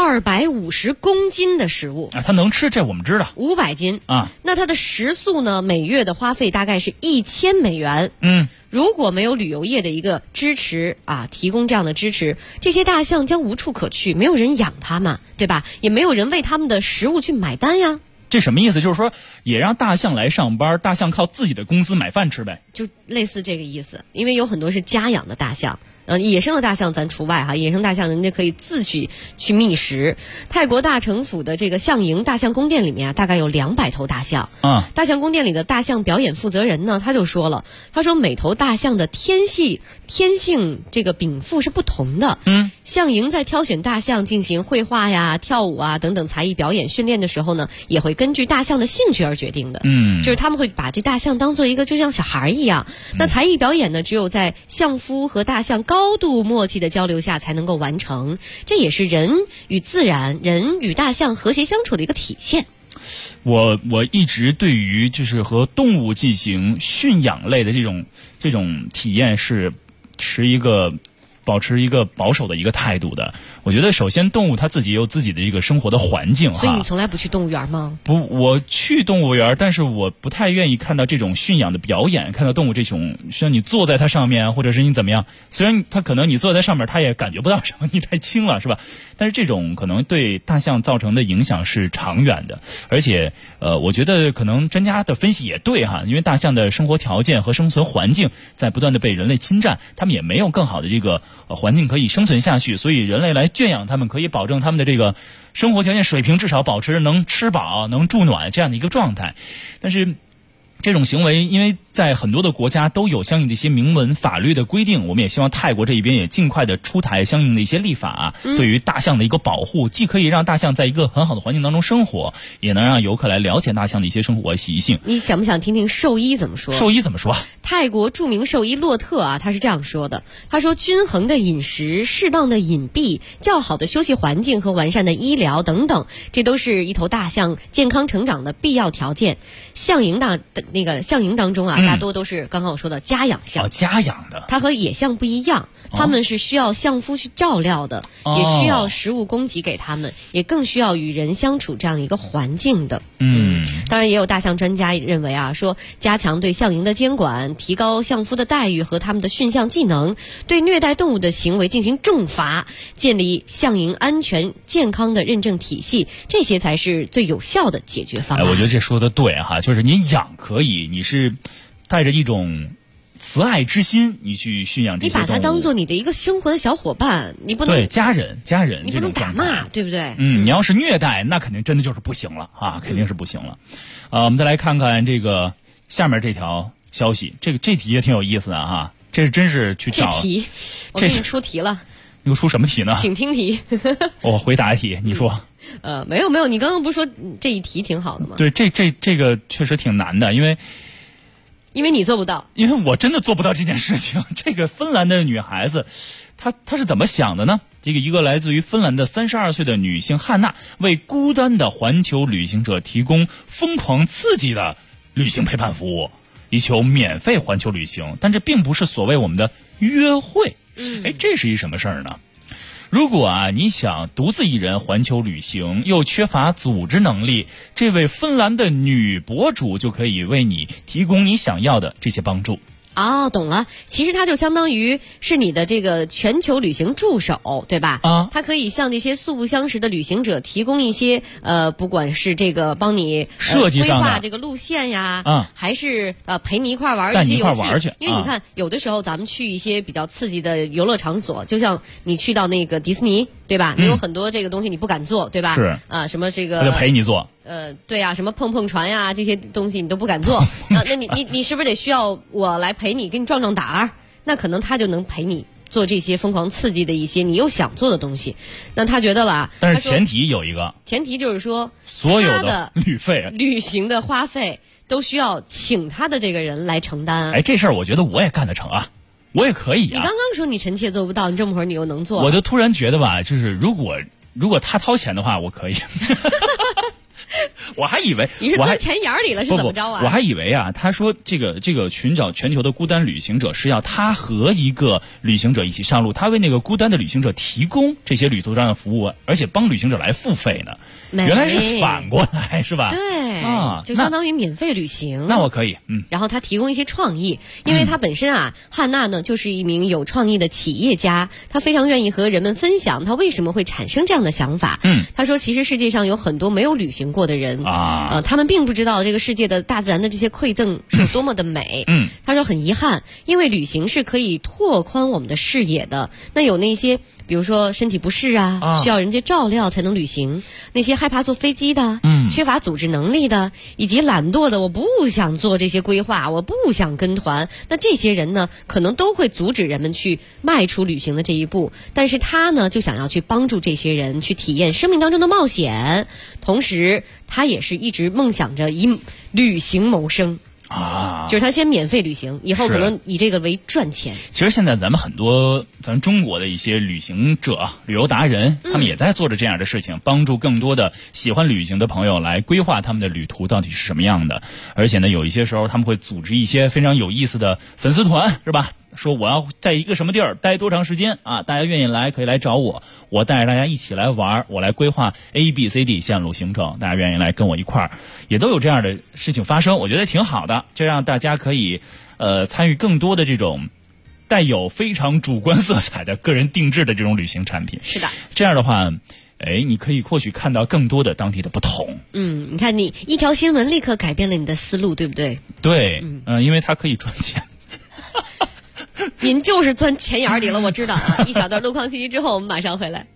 250公斤的食物它能吃，这我们知道 500斤啊。 那它的食宿呢，每月的花费大概是1000美元。如果没有旅游业的一个支持提供这样的支持，这些大象将无处可去，没有人养它们，对吧？也没有人为它们的食物去买单呀。 这什么意思？就是说也让大象来上班，大象靠自己的工资买饭吃呗， 就类似这个意思。因为有很多是家养的大象，野生的大象咱除外哈，野生大象人家可以自去觅食。泰国大城府的这个象营大象宫殿里面大概有200头大象。大象宫殿里的大象表演负责人呢，他就说了，他说每头大象的天性这个禀赋是不同的。象营在挑选大象进行绘画呀、跳舞啊等等才艺表演训练的时候呢，也会根据大象的兴趣而决定的。就是他们会把这大象当做一个就像小孩一样。那才艺表演呢，只有在象夫和大象高度默契的交流下才能够完成，这也是人与自然、人与大象和谐相处的一个体现。 我一直对于就是和动物进行驯养类的这种体验是保持一个保守的一个态度的。我觉得首先动物它自己有自己的这个生活的环境所以你从来不去动物园吗？ 不，我去动物园，但是我不太愿意看到这种驯养的表演，看到动物这种像你坐在它上面或者是你怎么样，虽然它可能你坐在上面它也感觉不到什么，你太轻了是吧？但是这种可能对大象造成的影响是长远的。而且我觉得可能专家的分析也对哈，因为大象的生活条件和生存环境在不断的被人类侵占，他们也没有更好的这个环境可以生存下去，所以人类来圈养他们，可以保证他们的这个生活条件水平至少保持能吃饱能住暖这样的一个状态。但是这种行为因为在很多的国家都有相应的一些明文法律的规定，我们也希望泰国这一边也尽快的出台相应的一些立法，对于大象的一个保护，既可以让大象在一个很好的环境当中生活，也能让游客来了解大象的一些生活习性。 你想不想听听兽医怎么说？ 兽医怎么说？ 泰国著名兽医洛特他是这样说的，他说均衡的饮食、适当的隐蔽、较好的休息环境和完善的医疗等等，这都是一头大象健康成长的必要条件。象营当中大多都是刚刚我说的家养象。 家养的， 它和野象不一样，它们是需要象夫去照料的，也需要食物供给给他们，也更需要与人相处这样一个环境的。当然也有大象专家认为说加强对象营的监管，提高象夫的待遇和他们的驯象技能，对虐待动物的行为进行重罚，建立象营安全健康的认证体系，这些才是最有效的解决方案。 我觉得这说的对哈，就是你养可以，你是带着一种慈爱之心，你去驯养这些动物， 你把它当做你的一个生活的小伙伴，你不能对家人， 你不能打骂，对不对？ 你要是虐待，那肯定真的就是不行了肯定是不行了。我们再来看看这个下面这条消息，这题也挺有意思的这是真是去找这题，我给你出题了。 又出什么题呢？ 请听题。 我回答一题，你说。 没有，你刚刚不是说这一题挺好的吗？ 对，这个确实挺难的，因为你做不到， 因为我真的做不到这件事情。这个芬兰的女孩子，她是怎么想的呢？这个一个来自于芬兰的32岁的女性汉娜，为孤单的环球旅行者提供疯狂刺激的旅行陪伴服务，以求免费环球旅行。但这并不是所谓我们的约会。这是一什么事儿呢？如果你想独自一人环球旅行，又缺乏组织能力，这位芬兰的女博主就可以为你提供你想要的这些帮助。 懂了。其实它就相当于是你的这个全球旅行助手，对吧？它可以向这些素不相识的旅行者提供一些不管是这个帮你设计上的规划这个路线呀，还是陪你一块玩一些游戏。因为你看，有的时候咱们去一些比较刺激的游乐场所，就像你去到那个迪士尼，对吧？你有很多这个东西你不敢做，对吧？ 是什么这个我就陪你做。 对呀，什么碰船呀，这些东西你都不敢做。那你是不是得需要我来陪你，给你壮壮胆儿？那可能他就能陪你做这些疯狂刺激的一些你又想做的东西。那他觉得了， 但是前提有一个， 前提就是说， 所有的旅行的花费都需要请他的这个人来承担。 这事儿我觉得我也干得成啊，我也可以啊。 你刚刚说你臣妾做不到，你这么会儿你又能做？ 我就突然觉得吧，就是如果他掏钱的话，我可以。我还以为你是钻钱眼里了，是怎么着啊？ 我还以为他说这个寻找全球的孤单旅行者是要他和一个旅行者一起上路，他为那个孤单的旅行者提供这些旅途上的服务，而且帮旅行者来付费呢。原来是反过来，是吧？ 对就相当于免费旅行。 那我可以， 然后他提供一些创意，因为他本身汉娜呢就是一名有创意的企业家，他非常愿意和人们分享他为什么会产生这样的想法。他说其实世界上有很多没有旅行过的人他们并不知道这个世界的大自然的这些馈赠是有多么的美。他说很遗憾，因为旅行是可以拓宽我们的视野的。那有那些比如说身体不适需要人家照料才能旅行，那些害怕坐飞机的，缺乏组织能力的，以及懒惰的，我不想做这些规划，我不想跟团，那这些人呢可能都会阻止人们去迈出旅行的这一步。但是他呢就想要去帮助这些人去体验生命当中的冒险，同时他也是一直梦想着以旅行谋生就是他先免费旅行，以后可能以这个为赚钱。 其实现在咱们很多咱中国的一些旅行者、旅游达人，他们也在做着这样的事情，帮助更多的喜欢旅行的朋友来规划他们的旅途到底是什么样的。而且呢，有一些时候他们会组织一些非常有意思的粉丝团，是吧？说我要在一个什么地儿待多长时间大家愿意来可以来找我，我带着大家一起来玩，我来规划 ABCD 线路行程，大家愿意来跟我一块儿，也都有这样的事情发生，我觉得挺好的。这让大家可以参与更多的这种带有非常主观色彩的个人定制的这种旅行产品。 是的， 这样的话你可以或许看到更多的当地的不同。 你看你一条新闻立刻改变了你的思路，对不对？ 对，因为它可以赚钱。 您就是钻钱眼里了，我知道一小段路况信息之后，我们马上回来。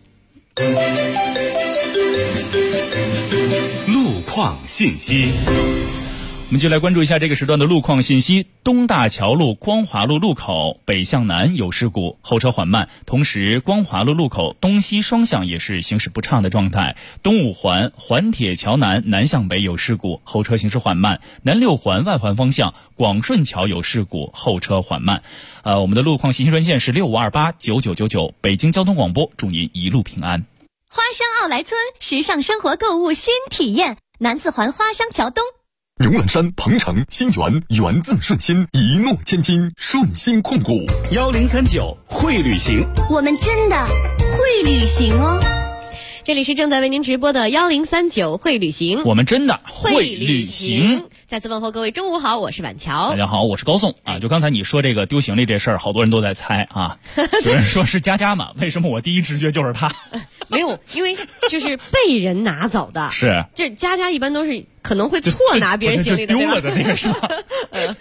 路况信息。 我们就来关注一下这个时段的路况信息。东大桥路光华路路口北向南有事故，后车缓慢，同时光华路路口东西双向也是行驶不畅的状态。东五环环铁桥南南向北有事故，后车行驶缓慢。南六环外环方向广顺桥有事故，后车缓慢。我们的路况信息专线是65289999，北京交通广播，祝您一路平安。 花乡奥莱村，时尚生活购物新体验，南四环花乡桥东。 牛栏山、鹏城、新源，源自顺心，一诺千金，顺心控股。 1039会旅行， 我们真的会旅行哦。 这里是正在为您直播的1039会旅行， 我们真的会旅行。 再次问候各位中午好，我是婉乔。 大家好，我是高颂就刚才你说这个丢行李这事儿，好多人都在猜有人说是佳佳嘛，为什么我第一直觉就是他？ 没有，因为就是被人拿走的。 是， 这佳佳一般都是可能会错拿别人行李的， 丢了的那个是吧？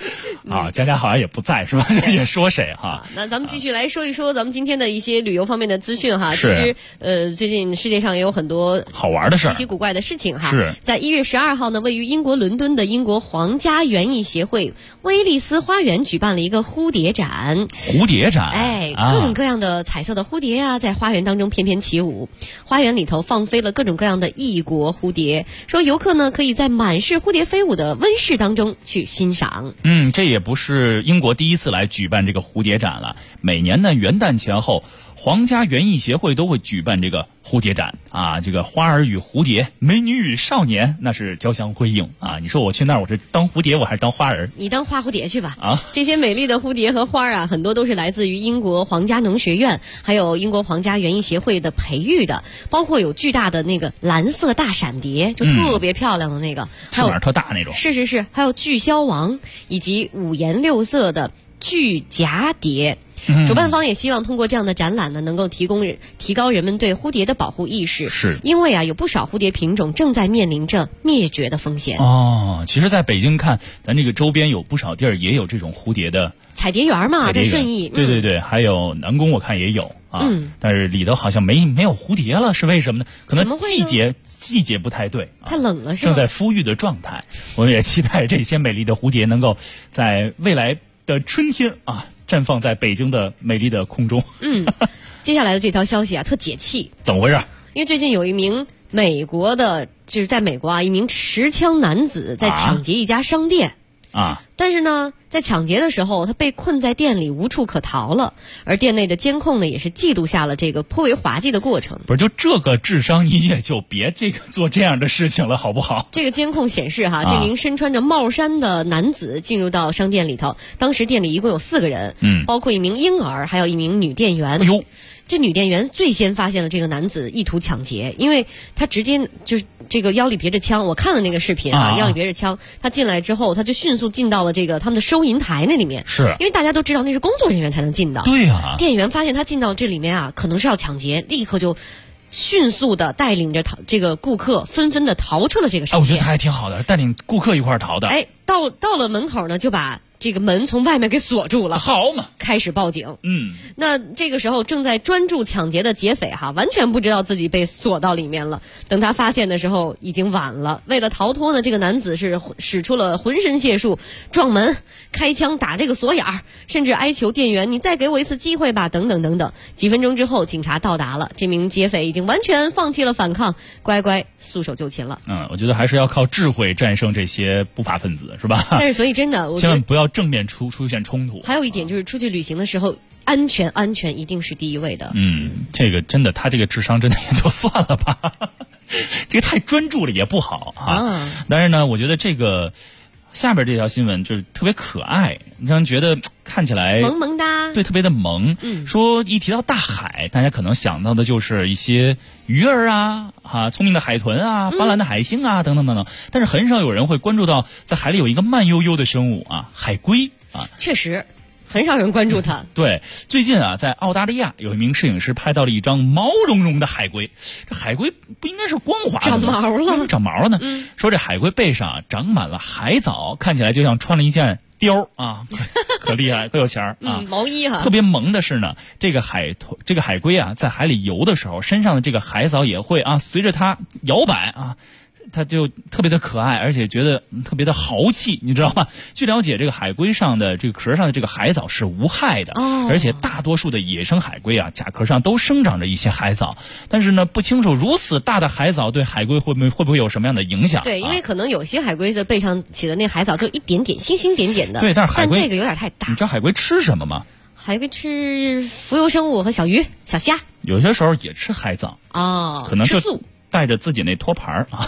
啊，佳佳好像也不在是吧？也说谁哈？ 那咱们继续来说一说咱们今天的一些旅游方面的资讯哈。 是。 其实最近世界上也有很多好玩的事儿、 稀奇古怪的事情哈。 是。 在1月12号呢，位于英国伦敦的英国皇家园艺协会威利斯花园举办了一个蝴蝶展。 蝴蝶展， 各种各样的彩色的蝴蝶啊，在花园当中翩翩起舞。花园里头放飞了各种各样的异国蝴蝶，说游客呢可以在满是蝴蝶飞舞的温室当中去欣赏。 这也不是英国第一次来举办这个蝴蝶展了。每年呢元旦前后，皇家园艺协会都会举办这个蝴蝶展啊。这个花儿与蝴蝶，美女与少年，那是交相辉映啊。你说我去那儿，我是当蝴蝶，我还是当花儿？ 你当花蝴蝶去吧啊！ 这些美丽的蝴蝶和花儿啊，很多都是来自于英国皇家农学院，还有英国皇家园艺协会的培育的，包括有巨大的那个蓝色大闪蝶，就特别漂亮的那个， 翅膀特大那种。 是，还有巨枭王，以及五颜六色的巨蛱蝶。主办方也希望通过这样的展览呢，能够提高人们对蝴蝶的保护意识。 是， 因为啊，有不少蝴蝶品种正在面临着灭绝的风险。 其实在北京看，咱这个周边有不少地儿也有这种蝴蝶的采蝶园嘛，在顺义。 对，还有南宫我看也有啊，但是里头好像没有蝴蝶了，是为什么呢？可能季节不太对， 太冷了是吧？ 正在孵育的状态。我们也期待这些美丽的蝴蝶能够在未来的春天啊，绽放在北京的美丽的空中。 接下来的这条消息啊，特解气。 怎么回事？ 因为最近有一名就是在美国啊，一名持枪男子在抢劫一家商店啊。 但是呢，在抢劫的时候，他被困在店里，无处可逃了。而店内的监控呢，也是记录下了这个颇为滑稽的过程。 不是，就这个智商，你也就别做这样的事情了，好不好？ 这个监控显示哈，这名身穿着帽衫的男子进入到商店里头，当时店里一共有4个人，包括一名婴儿，还有一名女店员。 哎呦， 这女店员最先发现了这个男子意图抢劫，因为他直接就是这个腰里别着枪，我看了那个视频啊，腰里别着枪，他进来之后，他就迅速进到了这个他们的收银台那里面， 是因为大家都知道那是工作人员才能进的。 对啊， 店员发现他进到这里面啊，可能是要抢劫，立刻就迅速的带领着这个顾客纷纷的逃出了这个商店。 我觉得他还挺好的，带领顾客一块儿逃的。 到了门口呢，就把这个门从外面给锁住了， 好嘛， 开始报警。那这个时候正在专注抢劫的劫匪完全不知道自己被锁到里面了。等他发现的时候，已经晚了。为了逃脱呢，这个男子是使出了浑身解数，撞门、开枪打这个锁眼儿，甚至哀求店员：“你再给我一次机会吧！”等等等等。几分钟之后，警察到达了，这名劫匪已经完全放弃了反抗，乖乖束手就擒了。 我觉得还是要靠智慧战胜这些不法分子，是吧？ 但是所以真的，我觉得千万不要正面出现冲突。 还有一点就是出去旅行的时候，安全一定是第一位的。 这个真的，他这个智商真的也就算了吧，这个太专注了也不好啊。但是呢，我觉得这个下边这条新闻就是特别可爱，让人觉得看起来萌萌哒， 对，特别的萌。说一提到大海，大家可能想到的就是一些鱼儿啊，聪明的海豚啊，斑斓的海星啊，等等等等。但是很少有人会关注到，在海里有一个慢悠悠的生物啊，海龟啊。 确实，很少人关注它。 对，最近啊，在澳大利亚有一名摄影师拍到了一张毛茸茸的海龟。这海龟不应该是光滑的吗？长毛了呢。说这海龟背上长满了海藻，看起来就像穿了一件貂啊，可厉害，可有钱啊！ 毛衣哈。 特别萌的是呢，这个海龟啊，在海里游的时候，身上的这个海藻也会随着它摇摆啊。它就特别的可爱，而且觉得特别的豪气，你知道吗？据了解，这个海龟上的这个壳上的这个海藻是无害的，而且大多数的野生海龟啊，甲壳上都生长着一些海藻。但是呢，不清楚如此大的海藻对海龟会不会有什么样的影响？ 对，因为可能有些海龟的背上起的那海藻就一点点，星星点点的。 对，但是海龟这个有点太大。 你知道海龟吃什么吗？ 海龟吃浮游生物和小鱼、小虾， 有些时候也吃海藻可能吃素。带着自己那托盘啊，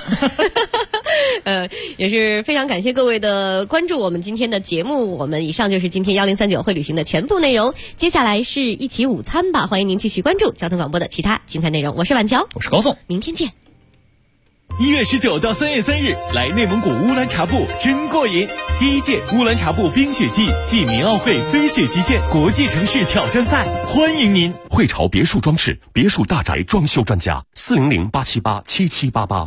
也是非常感谢各位的关注。我们今天的节目，我们以上就是今天1039会旅行的全部内容。接下来是一起午餐吧，欢迎您继续关注交通广播的其他精彩内容。我是晚娇， 我是高颂， 明天见。 1月19到3月3日，来内蒙古乌兰察布真过瘾！第1届乌兰察布冰雪季暨民奥会飞雪极限国际城市挑战赛，欢迎您！ 汇潮别墅装饰别墅大宅装修专家，400-878-7788。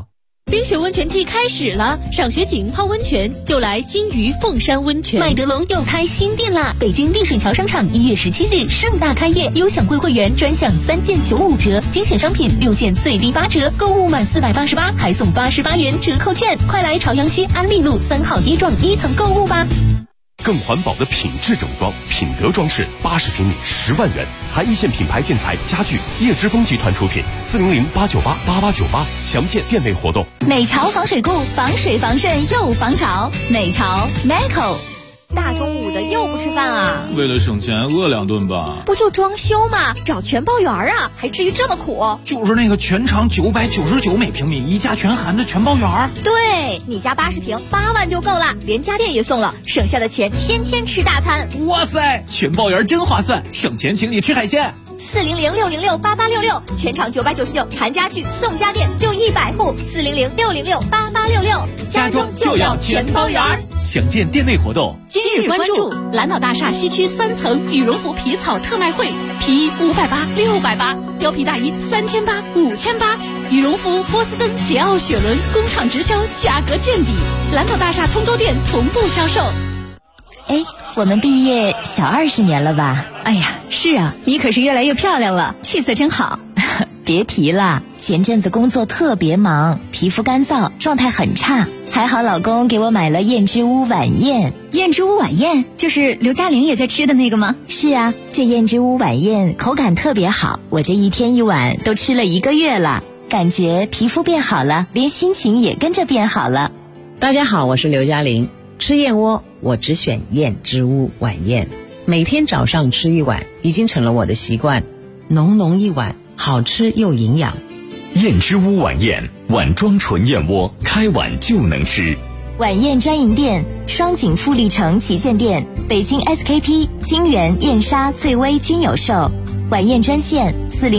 冰雪温泉季开始了，赏雪景、泡温泉就来金鱼凤山温泉。 麦德龙又开新店啦！北京丽水桥商场1月17日盛大开业，优享会员专享3件95折，精选商品6件最低8折，购物满488还送88元折扣券。快来朝阳区安利路3号一幢1层购物吧！ 更环保的品质整装，品德装饰，80平米10万元，含一线品牌建材家具，叶之峰集团出品，400-898-8898，详见店内活动。 美潮防水固，防水防渗又防潮，美潮 Meco。 大中午的又不吃饭啊？ 为了省钱饿2顿吧。 不就装修吗？找全包园啊，还至于这么苦？ 就是那个全长999每平米，一家全含的全包园。 对，你家80平8万就够了，连家电也送了，省下的钱天天吃大餐。 哇塞，全包园真划算，省钱请你吃海鲜。 400-606-8866，全场999，含家具送家电，就100户。400-606-8866， 家装就要全包园。 详见店内活动。 今日关注蓝岛大厦西区3层羽绒服皮草特卖会，皮衣580、680，貂皮大衣3800、5800，羽绒服波司登、捷奥雪伦工厂直销，价格见底。蓝岛大厦通州店同步销售。 哎，我们毕业小20年了吧？ 哎呀，是啊，你可是越来越漂亮了，气色真好。 别提了，前阵子工作特别忙，皮肤干燥，状态很差。还好老公给我买了燕之屋晚宴。 燕之屋晚宴就是刘嘉玲也在吃的那个吗？ 是啊，这燕之屋晚宴口感特别好，我这一天一碗都吃了1个月了，感觉皮肤变好了，连心情也跟着变好了。 大家好，我是刘嘉玲。吃燕窝我只选燕之屋晚宴，每天早上吃1碗已经成了我的习惯，浓浓一碗，好吃又营养。 燕之屋晚宴，碗装纯燕窝，开碗就能吃。 晚宴专营店：双井富力城旗舰店、北京 SKP、金源、燕莎、翠微均有售。晚宴专线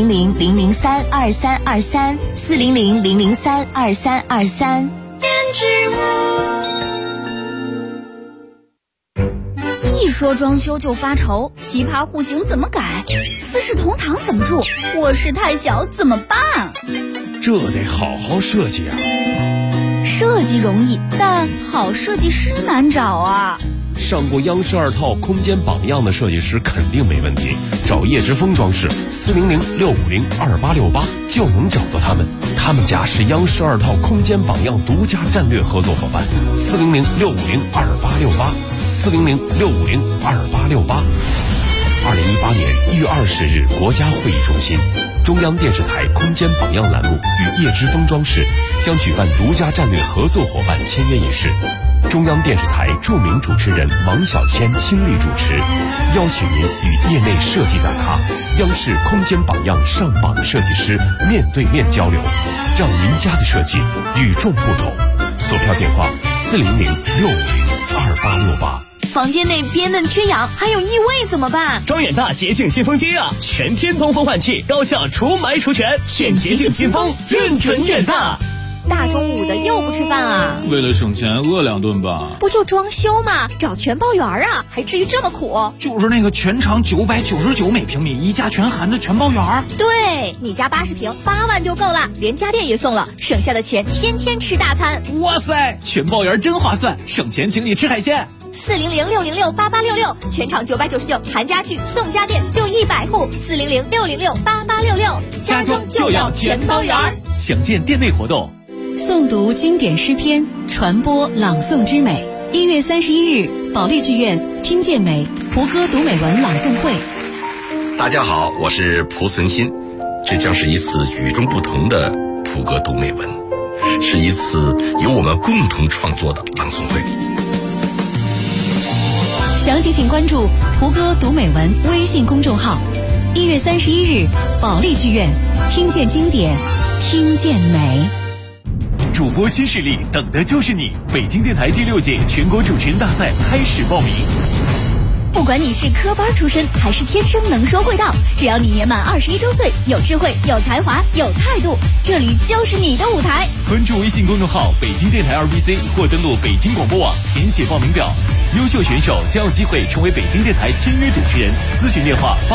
400-003-2323 400-003-2323。 燕之屋。一说装修就发愁，奇葩户型怎么改？四世同堂怎么住？卧室太小怎么办？ 这得好好设计啊！ 设计容易，但好设计师难找啊。 上过央视2套空间榜样的设计师肯定没问题，找叶之峰装饰400-650-2868就能找到他们。他们家是央视2套空间榜样独家战略合作伙伴，400-650-2868。400-650-2868。2018年1月20日，国家会议中心，中央电视台空间榜样栏目与叶之峰装饰将举办独家战略合作伙伴签约仪式。中央电视台著名主持人王小谦亲力主持，邀请您与业内设计大咖、央视空间榜样上榜设计师面对面交流，让您家的设计与众不同。索票电话400-650-2868。 房间内憋闷缺氧，还有异味怎么办？ 装远大洁净新风机啊，全天通风换气，高效除霾除醛，选洁净新风，认准远大。 大中午的又不吃饭啊？ 为了省钱饿2顿吧。 不就装修吗？找全包园啊，还至于这么苦？ 就是那个全长999每平米，一家全含的全包园。 对，你家80平8万就够了，连家电也送了，省下的钱天天吃大餐。 哇塞，全包园真划算，省钱请你吃海鲜。 400-606-8866，全场999，含家具送家电，就100户。400-606-8866， 家装就要全包园。 详见店内活动。 诵读经典诗篇，传播朗诵之美。1月31日，保利剧院听见美胡歌读美文朗诵会。 大家好，我是蒲存昕，这将是一次与众不同的蒲歌读美文，是一次由我们共同创作的朗诵会。 详细请关注胡歌读美文微信公众号。1月31日，保利剧院听见经典，听见美。 主播新势力，等的就是你！北京电台第6届全国主持人大赛开始报名。 不管你是科班出身还是天生能说会道，只要你年满21周岁，有智慧、有才华、有态度，这里就是你的舞台。 关注微信公众号北京电台2BC 或登录北京广播网填写报名表，优秀选手将有机会成为北京电台签约主持人。咨询电话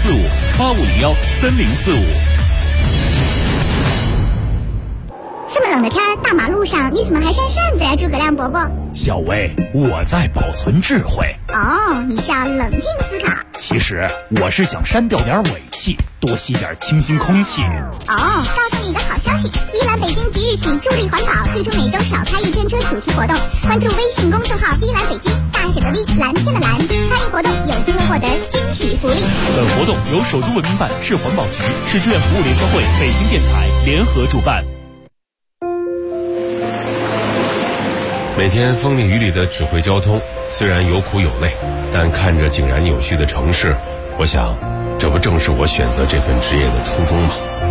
8501-3045 8501-3045。 这么冷的天，大马路上你怎么还扇扇子呀，诸葛亮伯伯？ 小薇，我在保存智慧。 哦，你是要冷静思考。 其实我是想删掉点尾气，多吸点清新空气。 哦，告诉你一个好消息，碧蓝北京即日起助力环保，推出每周少开一天车主题活动，关注微信公众号碧蓝北京，大写的 V， 蓝天的蓝，参与活动有机会获得惊喜福利。 本活动由首都文明办、市环保局、市志愿服务联合会、北京电台联合主办。 每天风里雨里的指挥交通，虽然有苦有累，但看着井然有序的城市，我想，这不正是我选择这份职业的初衷吗？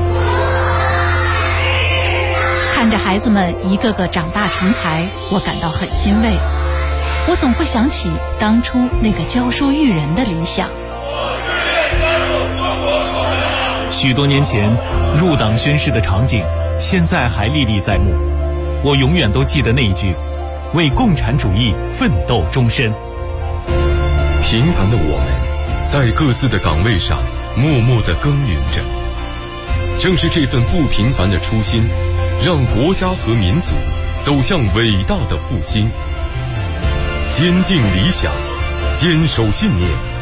看着孩子们一个个长大成才，我感到很欣慰。我总会想起当初那个教书育人的理想。 许多年前入党宣誓的场景，现在还历历在目。我永远都记得那一句：为共产主义奋斗终身。 平凡的我们，在各自的岗位上默默地耕耘着。正是这份不平凡的初心，让国家和民族走向伟大的复兴。坚定理想，坚守信念，